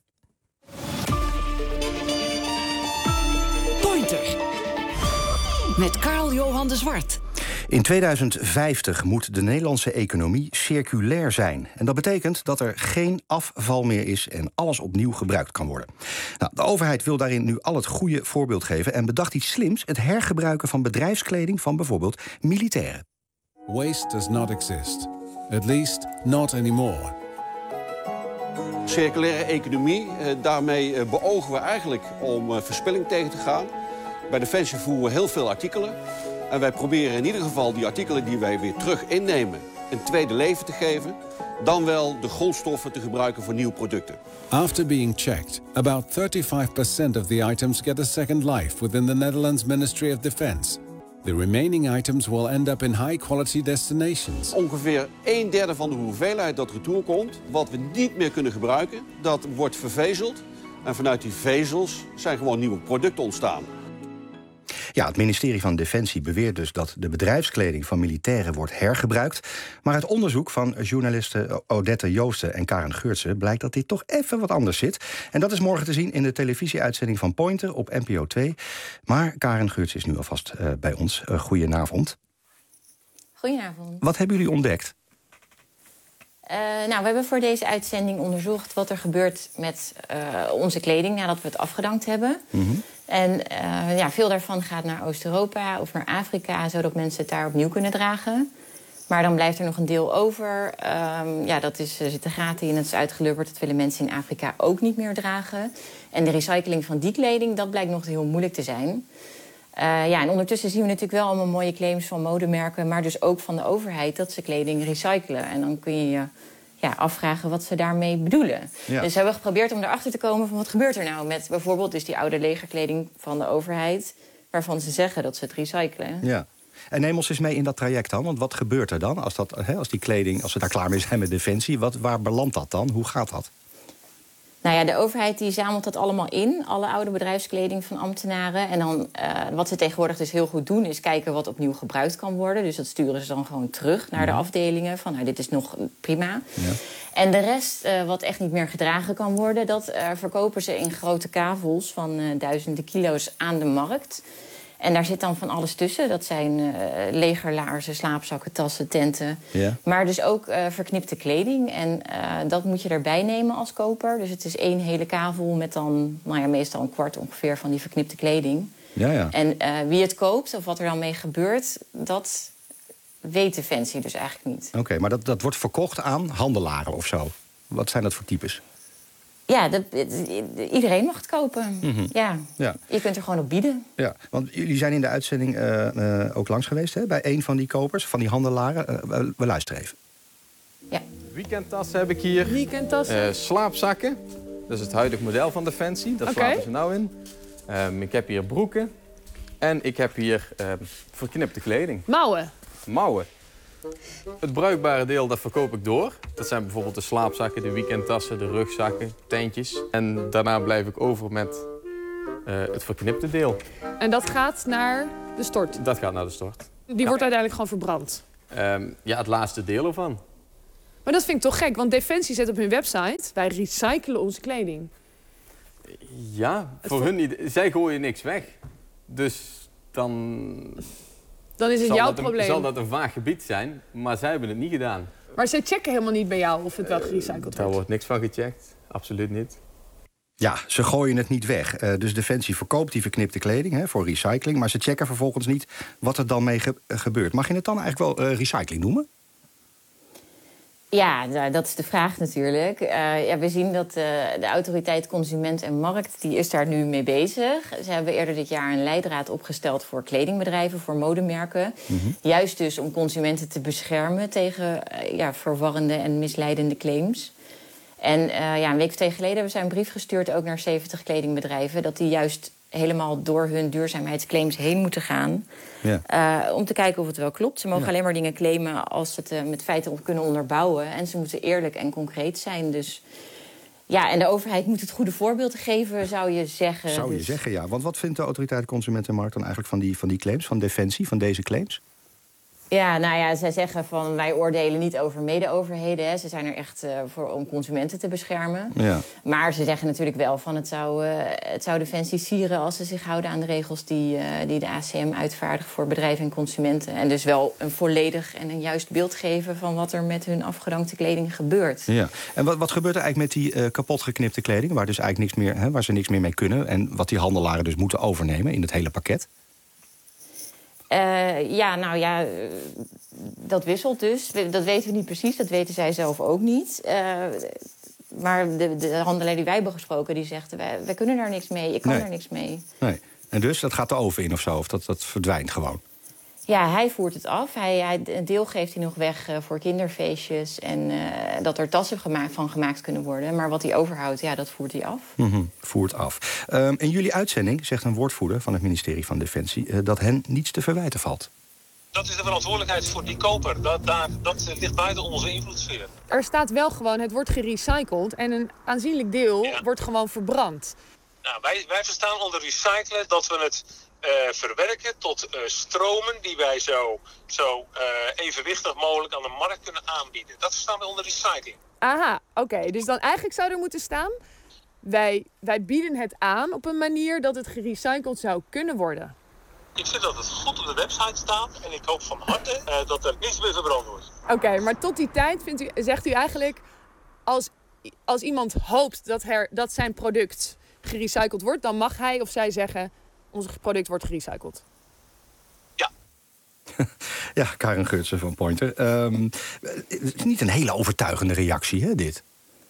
Pointer. Met Karl-Johan de Zwart. In 2050 moet de Nederlandse economie circulair zijn. En dat betekent dat er geen afval meer is en alles opnieuw gebruikt kan worden. Nou, de overheid wil daarin nu al het goede voorbeeld geven en bedacht iets slims: het hergebruiken van bedrijfskleding van bijvoorbeeld militairen. Waste does not exist. At least not anymore. Circulaire economie, daarmee beogen we eigenlijk om verspilling tegen te gaan. Bij Defensie voeren we heel veel artikelen. En wij proberen in ieder geval die artikelen die wij weer terug innemen een tweede leven te geven. Dan wel de grondstoffen te gebruiken voor nieuwe producten. After being checked, about 35% of the items get a second life within the Netherlands Ministry of Defence. The remaining items will end up in high-quality destinations. Ongeveer 1/3 van de hoeveelheid dat retour komt, wat we niet meer kunnen gebruiken, dat wordt vervezeld. En vanuit die vezels zijn gewoon nieuwe producten ontstaan. Ja, het ministerie van Defensie beweert dus dat de bedrijfskleding van militairen wordt hergebruikt. Maar uit onderzoek van journalisten Odette Joosten en Karen Geurtsen blijkt dat dit toch even wat anders zit. En dat is morgen te zien in de televisieuitzending van Pointer op NPO 2. Maar Karen Geurtsen is nu alvast bij ons. Goedenavond. Goedenavond. Wat hebben jullie ontdekt? We hebben voor deze uitzending onderzocht wat er gebeurt met onze kleding nadat we het afgedankt hebben. Mm-hmm. En veel daarvan gaat naar Oost-Europa of naar Afrika, zodat mensen het daar opnieuw kunnen dragen. Maar dan blijft er nog een deel over. Er zitten gaten in, het is uitgelubberd. Dat willen mensen in Afrika ook niet meer dragen. En de recycling van die kleding, dat blijkt nog heel moeilijk te zijn. En ondertussen zien we natuurlijk wel allemaal mooie claims van modemerken, maar dus ook van de overheid dat ze kleding recyclen. En dan kun je afvragen wat ze daarmee bedoelen. Ja. Dus we hebben geprobeerd om erachter te komen van wat gebeurt er nou met bijvoorbeeld dus die oude legerkleding van de overheid, waarvan ze zeggen dat ze het recyclen. Ja. En neem ons eens mee in dat traject dan, want wat gebeurt er dan als die kleding, als ze daar klaar mee zijn met Defensie, waar belandt dat dan? Hoe gaat dat? De overheid die zamelt dat allemaal in, alle oude bedrijfskleding van ambtenaren. En dan, wat ze tegenwoordig dus heel goed doen, is kijken wat opnieuw gebruikt kan worden. Dus dat sturen ze dan gewoon terug naar de afdelingen van, dit is nog prima. Ja. En de rest, wat echt niet meer gedragen kan worden, dat verkopen ze in grote kavels van duizenden kilo's aan de markt. En daar zit dan van alles tussen. Dat zijn legerlaarzen, slaapzakken, tassen, tenten. Ja. Maar dus ook verknipte kleding. En dat moet je erbij nemen als koper. Dus het is 1 hele kavel met dan meestal een kwart ongeveer van die verknipte kleding. Ja. En wie het koopt of wat er dan mee gebeurt, dat weet Defensie dus eigenlijk niet. Oké, maar dat wordt verkocht aan handelaren of zo? Wat zijn dat voor types? Ja, iedereen mag het kopen. Mm-hmm. Ja. Je kunt er gewoon op bieden. Ja, want jullie zijn in de uitzending ook langs geweest bij een van die kopers, van die handelaren. We luisteren even. Ja. Weekendtassen heb ik hier. Weekendtassen. Slaapzakken. Dat is het huidige model van Defensie. Daar slapen ze nou in. Ik heb hier broeken. En ik heb hier verknipte kleding. Mouwen. Het bruikbare deel, dat verkoop ik door. Dat zijn bijvoorbeeld de slaapzakken, de weekendtassen, de rugzakken, tentjes. En daarna blijf ik over met het verknipte deel. En dat gaat naar de stort? Dat gaat naar de stort. Die wordt uiteindelijk gewoon verbrand? Het laatste deel ervan. Maar dat vind ik toch gek, want Defensie zet op hun website, wij recyclen onze kleding. Ja, voor hun niet. Zij gooien niks weg. Dus dan is het jouw probleem. Zal dat een vaag gebied zijn, maar zij hebben het niet gedaan. Maar ze checken helemaal niet bij jou of het wel gerecycled wordt? Daar wordt niks van gecheckt. Absoluut niet. Ja, ze gooien het niet weg. Dus Defensie verkoopt die verknipte kleding voor recycling, maar ze checken vervolgens niet wat er dan mee gebeurt. Mag je het dan eigenlijk wel recycling noemen? Ja, dat is de vraag natuurlijk. We zien dat de autoriteit Consument en Markt, die is daar nu mee bezig. Ze hebben eerder dit jaar een leidraad opgesteld voor kledingbedrijven, voor modemerken. Mm-hmm. Juist dus om consumenten te beschermen tegen verwarrende en misleidende claims. En een week of 2 geleden hebben zij een brief gestuurd ook naar 70 kledingbedrijven, dat die juist helemaal door hun duurzaamheidsclaims heen moeten gaan. Ja. Om te kijken of het wel klopt. Ze mogen alleen maar dingen claimen als ze het met feiten kunnen onderbouwen. En ze moeten eerlijk en concreet zijn. Dus en de overheid moet het goede voorbeeld geven, zou je zeggen. Zou je zeggen, ja. Want wat vindt de autoriteit Consument en Markt dan eigenlijk van die claims, van Defensie, van deze claims? Ja, zij zeggen van wij oordelen niet over mede-overheden. Hè. Ze zijn er echt voor om consumenten te beschermen. Ja. Maar ze zeggen natuurlijk wel van het zou Defensie sieren als ze zich houden aan de regels die de ACM uitvaardigt voor bedrijven en consumenten. En dus wel een volledig en een juist beeld geven van wat er met hun afgedankte kleding gebeurt. Ja. En wat gebeurt er eigenlijk met die kapot geknipte kleding, waar dus eigenlijk niks meer, waar ze niks meer mee kunnen en wat die handelaren dus moeten overnemen in het hele pakket? Dat wisselt dus. Dat weten we niet precies, dat weten zij zelf ook niet. Maar de handelaar die wij hebben gesproken, die zegt, wij kunnen daar niks mee, ik kan er niks mee. Nee. En dus, dat gaat de oven in of zo, of dat verdwijnt gewoon? Ja, hij voert het af. Een deel geeft hij nog weg voor kinderfeestjes en dat er tassen van gemaakt kunnen worden. Maar wat hij overhoudt, dat voert hij af. Mm-hmm, voert af. In jullie uitzending zegt een woordvoerder van het ministerie van Defensie dat hen niets te verwijten valt. Dat is de verantwoordelijkheid voor die koper. Dat ligt buiten onze invloedssfeer. Er staat wel gewoon, het wordt gerecycled en een aanzienlijk deel wordt gewoon verbrand. Nou, wij verstaan onder recyclen dat we het verwerken tot stromen die wij zo evenwichtig mogelijk aan de markt kunnen aanbieden. Dat verstaan we onder recycling. Aha, oké. Dus dan eigenlijk zou er moeten staan, wij bieden het aan op een manier dat het gerecycled zou kunnen worden. Ik vind dat het goed op de website staat en ik hoop van harte dat er niets meer verbrand wordt. Oké, maar tot die tijd zegt u eigenlijk, als iemand hoopt dat zijn product gerecycled wordt, dan mag hij of zij zeggen, ons product wordt gerecycled. Ja. Ja, Karen Geurtsen van Pointer. Het is niet een hele overtuigende reactie, hè, dit?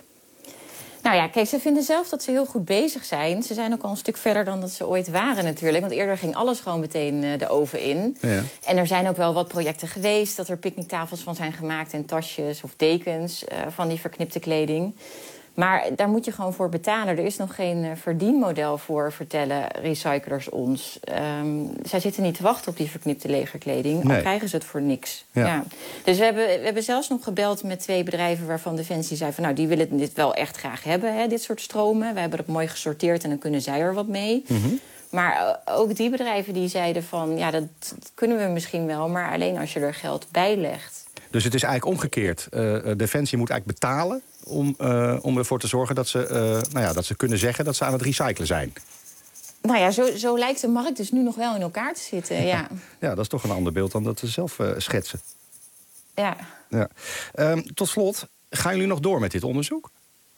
Nou ja, kijk, ze vinden zelf dat ze heel goed bezig zijn. Ze zijn ook al een stuk verder dan dat ze ooit waren natuurlijk. Want eerder ging alles gewoon meteen de oven in. Ja. En er zijn ook wel wat projecten geweest dat er picknicktafels van zijn gemaakt en tasjes of dekens van die verknipte kleding. Maar daar moet je gewoon voor betalen. Er is nog geen verdienmodel voor, vertellen recyclers ons. Zij zitten niet te wachten op die verknipte legerkleding. Nee. Al krijgen ze het voor niks. Ja. Ja. Dus we hebben zelfs nog gebeld met 2 bedrijven waarvan Defensie zei van, nou, die willen dit wel echt graag hebben, hè, dit soort stromen. We hebben het mooi gesorteerd en dan kunnen zij er wat mee. Mm-hmm. Maar ook die bedrijven die zeiden van, ja, dat kunnen we misschien wel, maar alleen als je er geld bij legt. Dus het is eigenlijk omgekeerd. Defensie moet eigenlijk betalen om ervoor te zorgen dat ze kunnen zeggen dat ze aan het recyclen zijn. Nou ja, zo lijkt de markt dus nu nog wel in elkaar te zitten, ja. Ja, dat is toch een ander beeld dan dat ze zelf schetsen. Ja. Tot slot, gaan jullie nog door met dit onderzoek?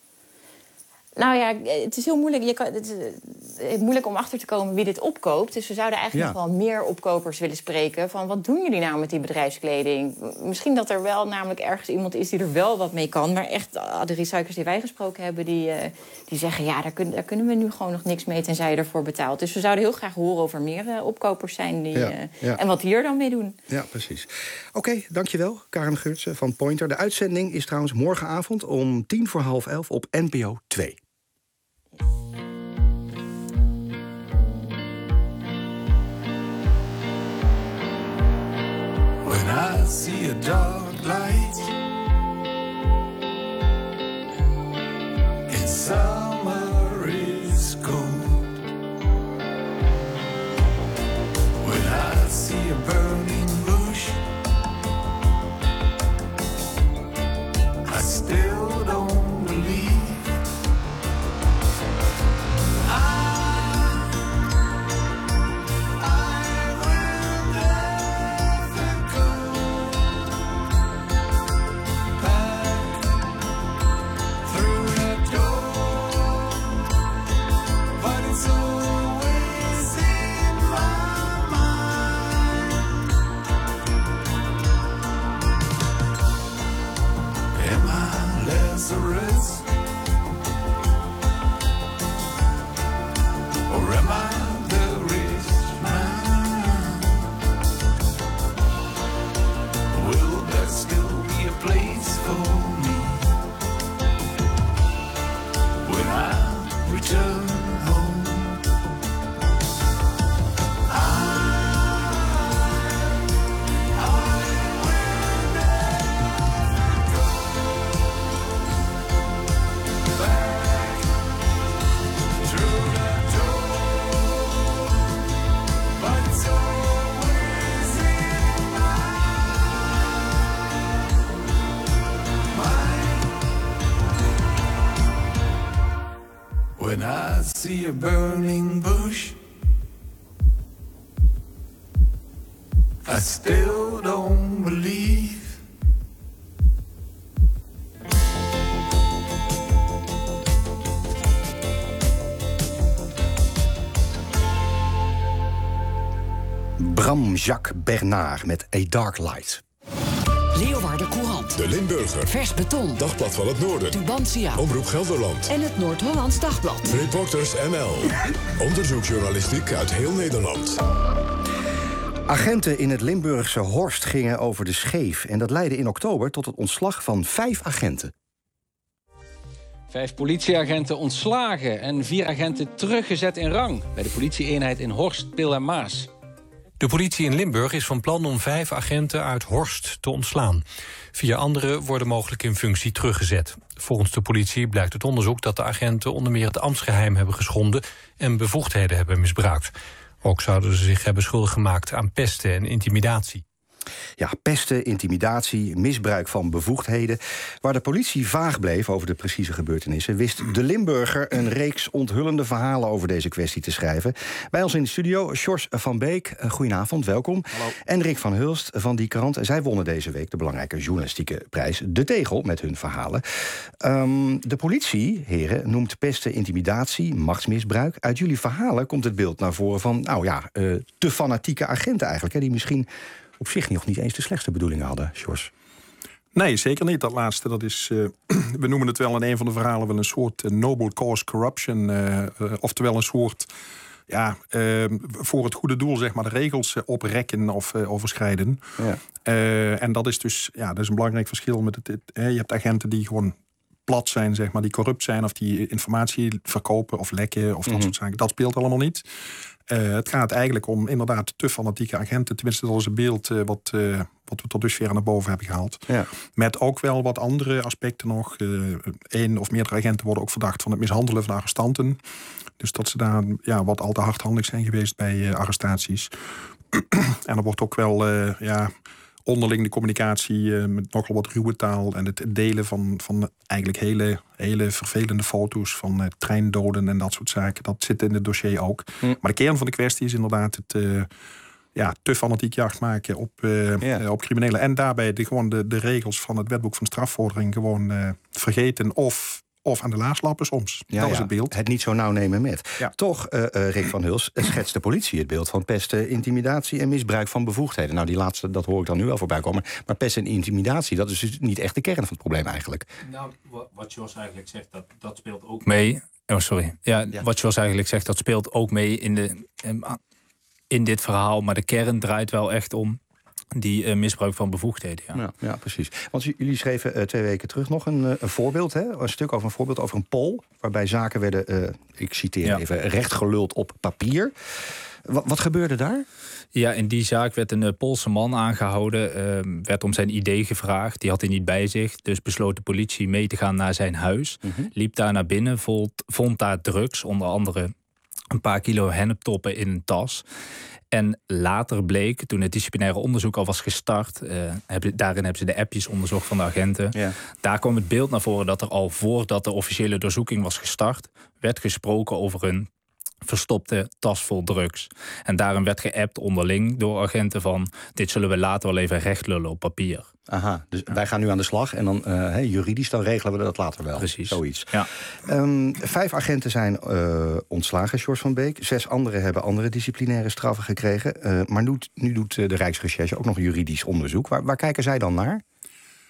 Nou ja, het is heel moeilijk. Het is moeilijk om achter te komen wie dit opkoopt. Dus we zouden eigenlijk nog wel meer opkopers willen spreken. Van wat doen jullie nou met die bedrijfskleding? Misschien dat er wel namelijk ergens iemand is die er wel wat mee kan. Maar echt, de recyclers die wij gesproken hebben, die zeggen, ja, daar kunnen we nu gewoon nog niks mee tenzij je ervoor betaalt. Dus we zouden heel graag horen of er meer opkopers zijn en wat die er dan mee doen. Ja, precies. Oké, dankjewel, Karen Geurtsen van Pointer. De uitzending is trouwens morgenavond om 11:10 op NPO 2. When I see a dark light, it's summer is cold. When I see a burning bush, I still don't believe. rest? Or am I the rich man? Will there still be a place for me when I return home? When I see a burning bush, I still don't believe. Bram-Jacques Bernard met A Dark Light. Leeuwarden Courant. De Limburger. Vers Beton. Dagblad van het Noorden. Tubantia. Omroep Gelderland. En het Noord-Hollands Dagblad. Reporters NL. Onderzoeksjournalistiek uit heel Nederland. Agenten in het Limburgse Horst gingen over de scheef. En dat leidde in oktober tot het ontslag van 5 agenten. 5 politieagenten ontslagen en 4 agenten teruggezet in rang bij de politieeenheid in Horst, Pil en Maas. De politie in Limburg is van plan om 5 agenten uit Horst te ontslaan. 4 anderen worden mogelijk in functie teruggezet. Volgens de politie blijkt uit onderzoek dat de agenten onder meer het ambtsgeheim hebben geschonden en bevoegdheden hebben misbruikt. Ook zouden ze zich hebben schuldig gemaakt aan pesten en intimidatie. Ja, pesten, intimidatie, misbruik van bevoegdheden. Waar de politie vaag bleef over de precieze gebeurtenissen, wist de Limburger een reeks onthullende verhalen over deze kwestie te schrijven. Bij ons in de studio, Sjors van Beek. Goedenavond, welkom. Hallo. En Rick van Hulst van die krant. Zij wonnen deze week de belangrijke journalistieke prijs De Tegel met hun verhalen. De politie, heren, noemt pesten, intimidatie, machtsmisbruik. Uit jullie verhalen komt het beeld naar voren van, te fanatieke agenten eigenlijk, hè, die misschien op zich nog niet eens de slechtste bedoelingen hadden, Sjors. Nee, zeker niet. Dat laatste, dat is, we noemen het wel in een van de verhalen wel een soort noble cause corruption. Oftewel een soort, voor het goede doel, zeg maar, de regels oprekken of overschrijden. Ja. En dat is dus, dat is een belangrijk verschil met je hebt agenten die gewoon plat zijn, zeg maar, die corrupt zijn of die informatie verkopen of lekken of dat soort zaken. Dat speelt allemaal niet. Het gaat eigenlijk om inderdaad te fanatieke agenten. Tenminste, dat is een beeld wat we tot dusver naar boven hebben gehaald. Ja. Met ook wel wat andere aspecten nog. 1 of meerdere agenten worden ook verdacht van het mishandelen van arrestanten. Dus dat ze daar wat al te hardhandig zijn geweest bij arrestaties. En er wordt ook wel onderling de communicatie met nogal wat ruwe taal en het delen van eigenlijk hele vervelende foto's van treindoden en dat soort zaken. Dat zit in het dossier ook. Maar de kern van de kwestie is inderdaad het te fanatiek jacht maken op criminelen. En daarbij gewoon de regels van het wetboek van strafvordering gewoon vergeten of aan de laars lappen soms. Dat is het beeld. Het niet zo nauw nemen met. Ja. Toch, Rick van Hulst, schetst de politie het beeld van pesten, intimidatie en misbruik van bevoegdheden. Nou, die laatste, dat hoor ik dan nu wel voorbij komen. Maar pest en intimidatie, dat is dus niet echt de kern van het probleem eigenlijk. Nou, wat Jos eigenlijk zegt, dat speelt ook mee. Oh, sorry. Wat Jos eigenlijk zegt, dat speelt ook mee in dit verhaal. Maar de kern draait wel echt om die misbruik van bevoegdheden. Ja, precies. Want jullie schreven 2 weken terug nog een voorbeeld, hè? Een stuk over een voorbeeld over een poll, waarbij zaken werden, ik citeer even, rechtgeluld op papier. Wat gebeurde daar? Ja, in die zaak werd een Poolse man aangehouden, werd om zijn ID gevraagd. Die had hij niet bij zich, dus besloot de politie mee te gaan naar zijn huis. Liep daar naar binnen, vond daar drugs, onder andere een paar kilo henneptoppen in een tas. En later bleek, toen het disciplinaire onderzoek al was gestart, daarin hebben ze de appjes onderzocht van de agenten. Ja. Daar kwam het beeld naar voren dat er al voordat de officiële doorzoeking was gestart, werd gesproken over een verstopte tas vol drugs. En daarin werd geappt onderling door agenten van, dit zullen we later wel even rechtlullen op papier. Aha, dus wij gaan nu aan de slag en dan juridisch, dan regelen we dat later wel. Precies. Zoiets. Ja. 5 agenten zijn ontslagen, Sjors van Beek. 6 anderen hebben andere disciplinaire straffen gekregen. Maar nu doet de Rijksrecherche ook nog juridisch onderzoek. Waar kijken zij dan naar?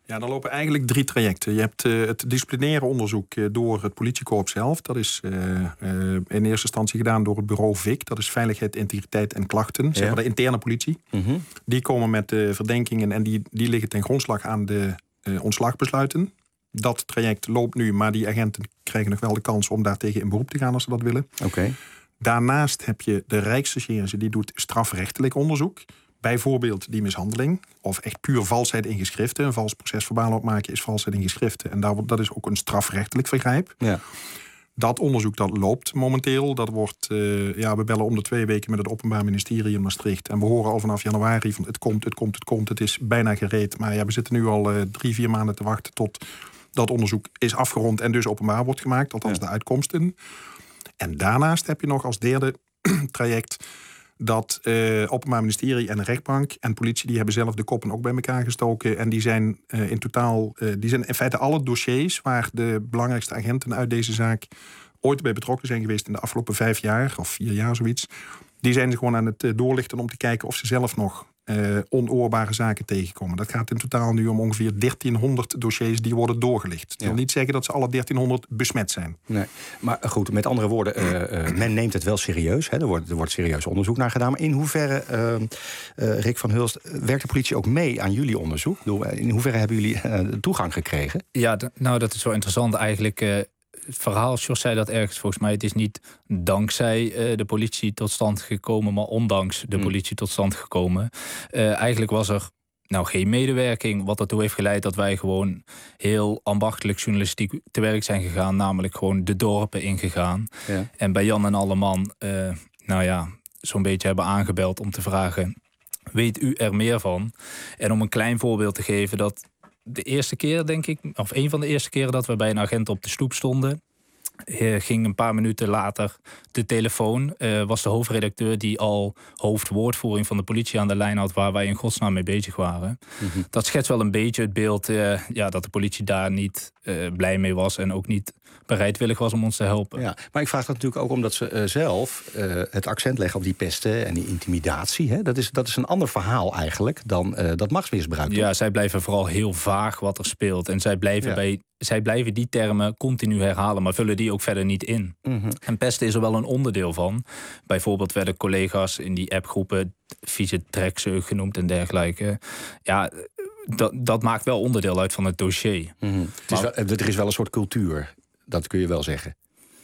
Ja, dan lopen eigenlijk 3 trajecten. Je hebt het disciplinaire onderzoek door het politiekorps zelf. Dat is in eerste instantie gedaan door het bureau VIC. Dat is Veiligheid, Integriteit en Klachten. Zeg maar de interne politie. Mm-hmm. Die komen met verdenkingen en die liggen ten grondslag aan de ontslagbesluiten. Dat traject loopt nu, maar die agenten krijgen nog wel de kans om daartegen in beroep te gaan als ze dat willen. Okay. Daarnaast heb je de Rijksrecherche, die doet strafrechtelijk onderzoek. Bijvoorbeeld die mishandeling, of echt puur valsheid in geschriften. Een vals procesverbaal opmaken is valsheid in geschriften. En dat is ook een strafrechtelijk vergrijp. Ja. Dat onderzoek dat loopt momenteel. Dat wordt, we bellen om de 2 weken met het Openbaar Ministerie in Maastricht. En we horen al vanaf januari van het komt. Het is bijna gereed. Maar ja, we zitten nu al 3-4 maanden te wachten tot dat onderzoek is afgerond en dus openbaar wordt gemaakt. Althans de uitkomsten. En daarnaast heb je nog als derde traject dat Openbaar Ministerie en de rechtbank en politie, die hebben zelf de koppen ook bij elkaar gestoken. En die zijn in feite alle dossiers waar de belangrijkste agenten uit deze zaak ooit bij betrokken zijn geweest in de afgelopen 5 jaar of 4 jaar zoiets. Die zijn ze gewoon aan het doorlichten om te kijken of ze zelf nog onoorbare zaken tegenkomen. Dat gaat in totaal nu om ongeveer 1300 dossiers die worden doorgelicht. Dat wil niet zeggen dat ze alle 1300 besmet zijn. Nee, maar goed, met andere woorden, men neemt het wel serieus. Hè? Er wordt serieus onderzoek naar gedaan. Maar in hoeverre, Rick van Hulst, werkt de politie ook mee aan jullie onderzoek? In hoeverre hebben jullie toegang gekregen? Ja, dat is wel interessant eigenlijk. Het verhaal, Jos zei dat ergens volgens mij, het is niet dankzij de politie tot stand gekomen, maar ondanks de politie tot stand gekomen. Eigenlijk was er geen medewerking, wat ertoe heeft geleid dat wij gewoon heel ambachtelijk journalistiek te werk zijn gegaan, namelijk gewoon de dorpen ingegaan. Ja. En bij Jan en Alleman, zo'n beetje hebben aangebeld om te vragen, weet u er meer van? En om een klein voorbeeld te geven, dat de eerste keer, denk ik, of een van de eerste keren dat we bij een agent op de stoep stonden, ging een paar minuten later de telefoon. Was de hoofdredacteur die al hoofdwoordvoering van de politie aan de lijn had, waar wij in godsnaam mee bezig waren. Mm-hmm. Dat schetst wel een beetje het beeld dat de politie daar niet blij mee was en ook niet bereidwillig was om ons te helpen. Ja, maar ik vraag dat natuurlijk ook omdat ze zelf het accent leggen op die pesten en die intimidatie. Hè? Dat is een ander verhaal eigenlijk dan dat machtsmisbruik. Ja, zij blijven vooral heel vaag wat er speelt. En zij blijven die termen continu herhalen, maar vullen die ook verder niet in. Mm-hmm. En pesten is er wel een onderdeel van. Bijvoorbeeld werden collega's in die appgroepen vieze trekzeug genoemd en dergelijke. Ja, dat maakt wel onderdeel uit van het dossier. Mm-hmm. Er is wel een soort cultuur. Dat kun je wel zeggen.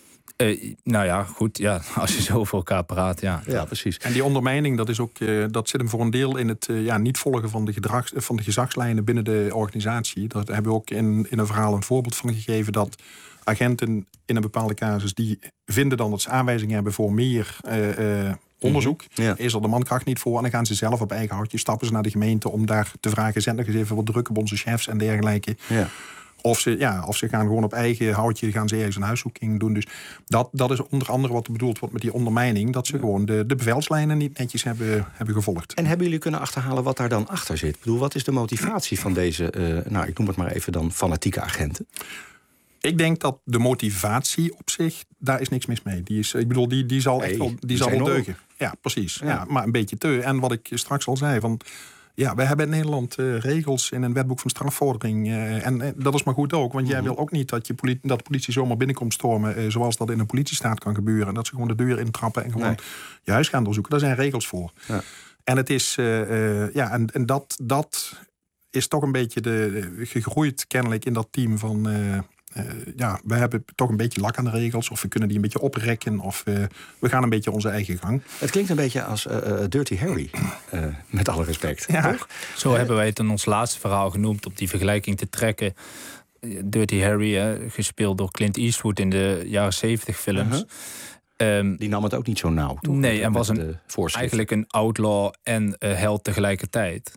Goed, als je zo voor elkaar praat, ja. Ja, precies. En die ondermijning, dat is ook, dat zit hem voor een deel in het niet volgen van de gezagslijnen binnen de organisatie. Daar hebben we ook in een verhaal een voorbeeld van gegeven, dat agenten in een bepaalde casus, die vinden dan dat ze aanwijzingen hebben voor meer onderzoek. Ja. Is er de mankracht niet voor en dan gaan ze zelf op eigen houtje, stappen ze naar de gemeente om daar te vragen, zend nog eens even wat druk op onze chefs en dergelijke. Ja. Of ze gaan gewoon op eigen houtje, gaan ze ergens een huiszoeking doen. Dus dat is onder andere wat bedoeld wordt met die ondermijning. Dat ze gewoon de bevelslijnen niet netjes hebben gevolgd. En hebben jullie kunnen achterhalen wat daar dan achter zit? Ik bedoel, wat is de motivatie van deze, ik noem het maar even dan, fanatieke agenten? Ik denk dat de motivatie op zich, daar is niks mis mee. Die zal echt wel, die zal wel deugen. Ja, precies. Ja, maar een beetje te. En wat ik straks al zei, van ja, wij hebben in Nederland regels in een wetboek van strafvordering. En dat is maar goed ook. Want jij wil ook niet dat de politie zomaar binnenkomt stormen, zoals dat in een politiestaat kan gebeuren. En dat ze gewoon de deur intrappen en gewoon je huis gaan doorzoeken. Daar zijn regels voor. Ja. En het is, en dat is toch een beetje gegroeid kennelijk in dat team van wij hebben toch een beetje lak aan de regels, of we kunnen die een beetje oprekken, of we gaan een beetje onze eigen gang. Het klinkt een beetje als Dirty Harry, met alle respect. Ja. Toch? Zo hebben wij het in ons laatste verhaal genoemd, om die vergelijking te trekken. Dirty Harry, gespeeld door Clint Eastwood in de jaren 70 films. Die nam het ook niet zo nauw, toch? Nee, en was eigenlijk een outlaw en held tegelijkertijd.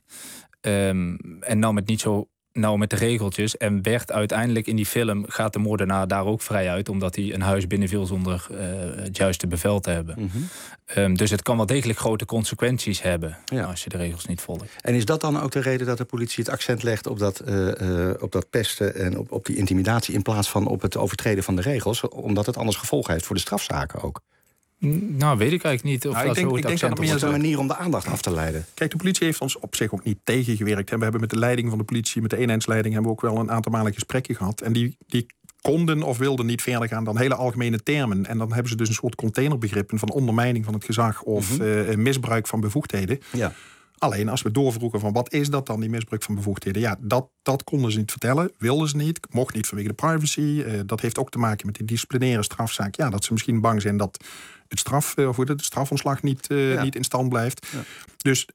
En nam het niet zo nauw met de regeltjes. En werd uiteindelijk in die film, gaat de moordenaar daar ook vrij uit, omdat hij een huis binnenviel zonder het juiste bevel te hebben. Mm-hmm. Dus het kan wel degelijk grote consequenties hebben als je de regels niet volgt. En is dat dan ook de reden dat de politie het accent legt op dat pesten en op die intimidatie, in plaats van op het overtreden van de regels, omdat het anders gevolgen heeft voor de strafzaken ook? Nou, weet ik eigenlijk niet. Of ik denk dat het meer een manier om de aandacht af te leiden. Kijk, de politie heeft ons op zich ook niet tegengewerkt. We hebben met de leiding van de politie, met de eenheidsleiding, hebben we ook wel een aantal malen gesprekken gehad. En die konden of wilden niet verder gaan dan hele algemene termen. En dan hebben ze dus een soort containerbegrippen van ondermijning van het gezag of misbruik van bevoegdheden. Ja. Alleen als we doorvroegen van wat is dat dan, die misbruik van bevoegdheden? Ja, dat konden ze niet vertellen, wilden ze niet, mocht niet vanwege de privacy. Dat heeft ook te maken met die disciplinaire strafzaak. Ja, dat ze misschien bang zijn dat het strafontslag niet in stand blijft. Ja. Dus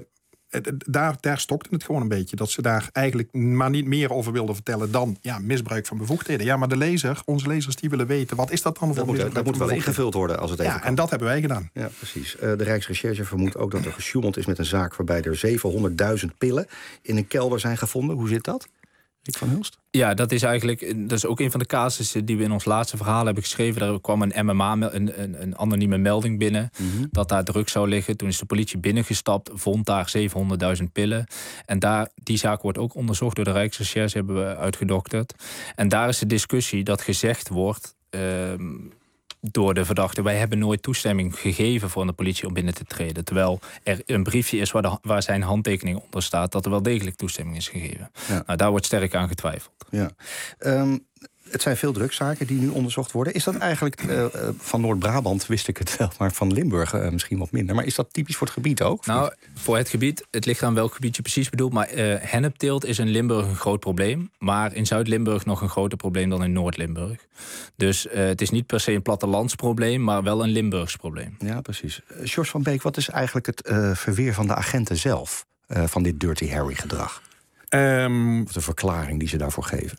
daar stokte het gewoon een beetje. Dat ze daar eigenlijk maar niet meer over wilden vertellen dan misbruik van bevoegdheden. Ja, maar onze lezers die willen weten, wat is dat dan voor misbruik? Dat moet wel ingevuld worden als het even kan. En dat hebben wij gedaan. Ja, precies. De Rijksrecherche vermoedt ook dat er gesjoemeld is met een zaak waarbij er 700.000 pillen in een kelder zijn gevonden. Hoe zit dat? Rick van Hulst? Ja, dat is ook een van de casussen die we in ons laatste verhaal hebben geschreven. Daar kwam een MMA, een anonieme melding binnen, dat daar drugs zou liggen. Toen is de politie binnengestapt, vond daar 700.000 pillen. En die zaak wordt ook onderzocht door de Rijksrecherche, hebben we uitgedokterd. En daar is de discussie dat gezegd wordt door de verdachte: wij hebben nooit toestemming gegeven voor de politie om binnen te treden. Terwijl er een briefje is waar zijn handtekening onder staat dat er wel degelijk toestemming is gegeven. Ja. Nou, daar wordt sterk aan getwijfeld. Ja. Het zijn veel drugszaken die nu onderzocht worden. Is dat eigenlijk, van Noord-Brabant wist ik het wel, maar van Limburg misschien wat minder. Maar is dat typisch voor het gebied ook? Nou, voor het gebied, het ligt aan welk gebied je precies bedoelt. Maar hennepteelt is in Limburg een groot probleem. Maar in Zuid-Limburg nog een groter probleem dan in Noord-Limburg. Dus het is niet per se een plattelandsprobleem, maar wel een Limburgs probleem. Ja, precies. George van Beek, wat is eigenlijk het verweer van de agenten zelf van dit Dirty Harry gedrag? Of de verklaring die ze daarvoor geven?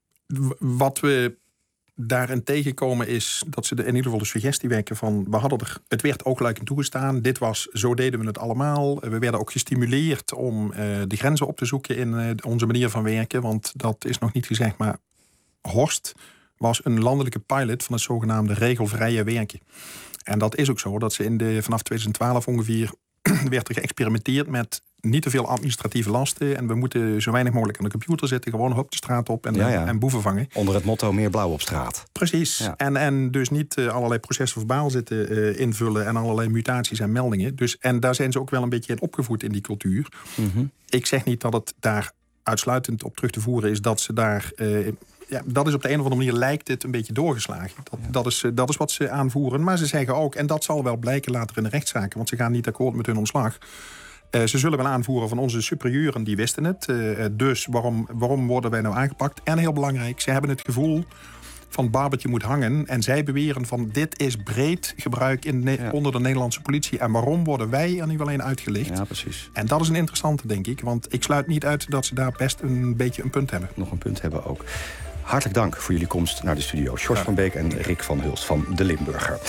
Wat we daarin tegenkomen is dat ze in ieder geval de suggestie wekken van het werd oogluikend toegestaan. Zo deden we het allemaal. We werden ook gestimuleerd om de grenzen op te zoeken in onze manier van werken. Want dat is nog niet gezegd, maar Horst was een landelijke pilot van het zogenaamde regelvrije werken. En dat is ook zo, dat ze vanaf 2012 ongeveer werd er geëxperimenteerd met niet te veel administratieve lasten. En we moeten zo weinig mogelijk aan de computer zitten. Gewoon op de straat op en boeven vangen. Onder het motto meer blauw op straat. Precies. Ja. En dus niet allerlei processen verbaal zitten invullen. En allerlei mutaties en meldingen. En daar zijn ze ook wel een beetje in opgevoed in die cultuur. Mm-hmm. Ik zeg niet dat het daar uitsluitend op terug te voeren is dat ze daar... dat is op de een of andere manier lijkt het een beetje doorgeslagen. Dat is wat ze aanvoeren. Maar ze zeggen ook, en dat zal wel blijken later in de rechtszaken, want ze gaan niet akkoord met hun ontslag. Ze zullen wel aanvoeren van onze superieuren, die wisten het. Dus waarom worden wij nou aangepakt? En heel belangrijk, ze hebben het gevoel van het barbertje moet hangen. En zij beweren van dit is breed gebruik onder de Nederlandse politie. En waarom worden wij er niet alleen uitgelicht? Ja, precies. En dat is een interessante, denk ik. Want ik sluit niet uit dat ze daar best een beetje een punt hebben. Nog een punt hebben ook. Hartelijk dank voor jullie komst naar de studio. George van Beek en Rick van Hulst van De Limburger.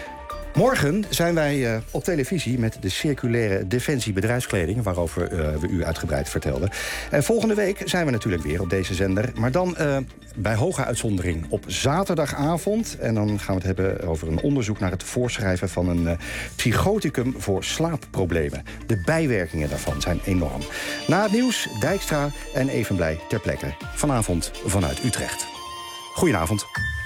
Morgen zijn wij op televisie met de circulaire Defensie bedrijfskleding, waarover we u uitgebreid vertelden. Volgende week zijn we natuurlijk weer op deze zender, maar dan bij hoge uitzondering op zaterdagavond. En dan gaan we het hebben over een onderzoek naar het voorschrijven van een psychoticum voor slaapproblemen. De bijwerkingen daarvan zijn enorm. Na het nieuws, Dijkstra en Evenblij ter plekke. Vanavond vanuit Utrecht. Goedenavond.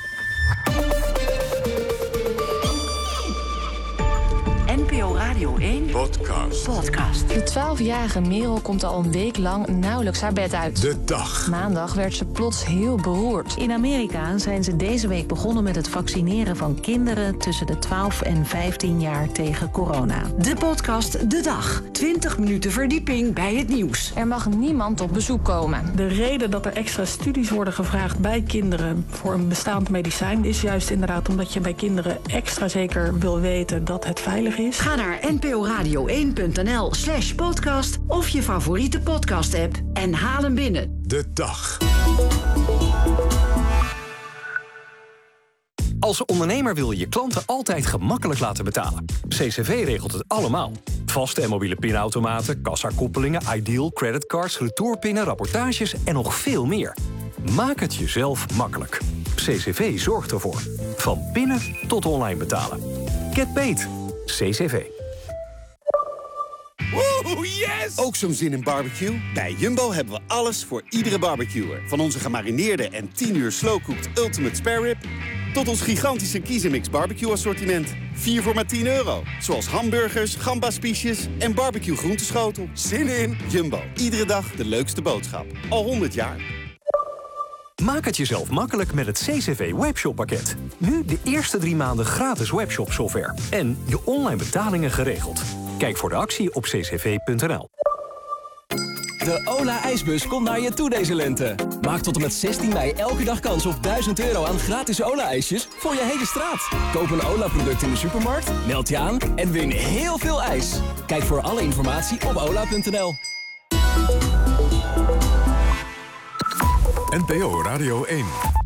NPO Radio 1 Podcast. De 12-jarige Merel komt al een week lang nauwelijks haar bed uit. De dag. Maandag werd ze plots heel beroerd. In Amerika zijn ze deze week begonnen met het vaccineren van kinderen tussen de 12 en 15 jaar tegen corona. De podcast De Dag. 20 minuten verdieping bij het nieuws. Er mag niemand op bezoek komen. De reden dat er extra studies worden gevraagd bij kinderen voor een bestaand medicijn is juist inderdaad omdat je bij kinderen extra zeker wil weten dat het veilig is. Ga naar nporadio1.nl/podcast of je favoriete podcast-app en haal hem binnen. De dag. Als ondernemer wil je je klanten altijd gemakkelijk laten betalen. CCV regelt het allemaal. Vaste en mobiele pinautomaten, kassakoppelingen, Ideal, creditcards, retourpinnen, rapportages en nog veel meer. Maak het jezelf makkelijk. CCV zorgt ervoor. Van pinnen tot online betalen. Get paid. CCV. Woehoe! Oh, yes! Ook zo'n zin in barbecue? Bij Jumbo hebben we alles voor iedere barbecuer. Van onze gemarineerde en 10 uur slowcooked ultimate spare rib... tot ons gigantische Kiezenmix barbecue assortiment. 4 voor maar €10. Zoals hamburgers, gambaspiesjes en barbecue groenteschotel. Zin in! Jumbo. Iedere dag de leukste boodschap. Al 100 jaar. Maak het jezelf makkelijk met het CCV Webshop pakket. Nu de eerste 3 maanden gratis webshop software. En je online betalingen geregeld. Kijk voor de actie op ccv.nl. De Ola ijsbus komt naar je toe deze lente. Maak tot en met 16 mei elke dag kans op €1000 aan gratis Ola-ijsjes voor je hele straat. Koop een Ola-product in de supermarkt, meld je aan en win heel veel ijs. Kijk voor alle informatie op ola.nl. NPO Radio 1.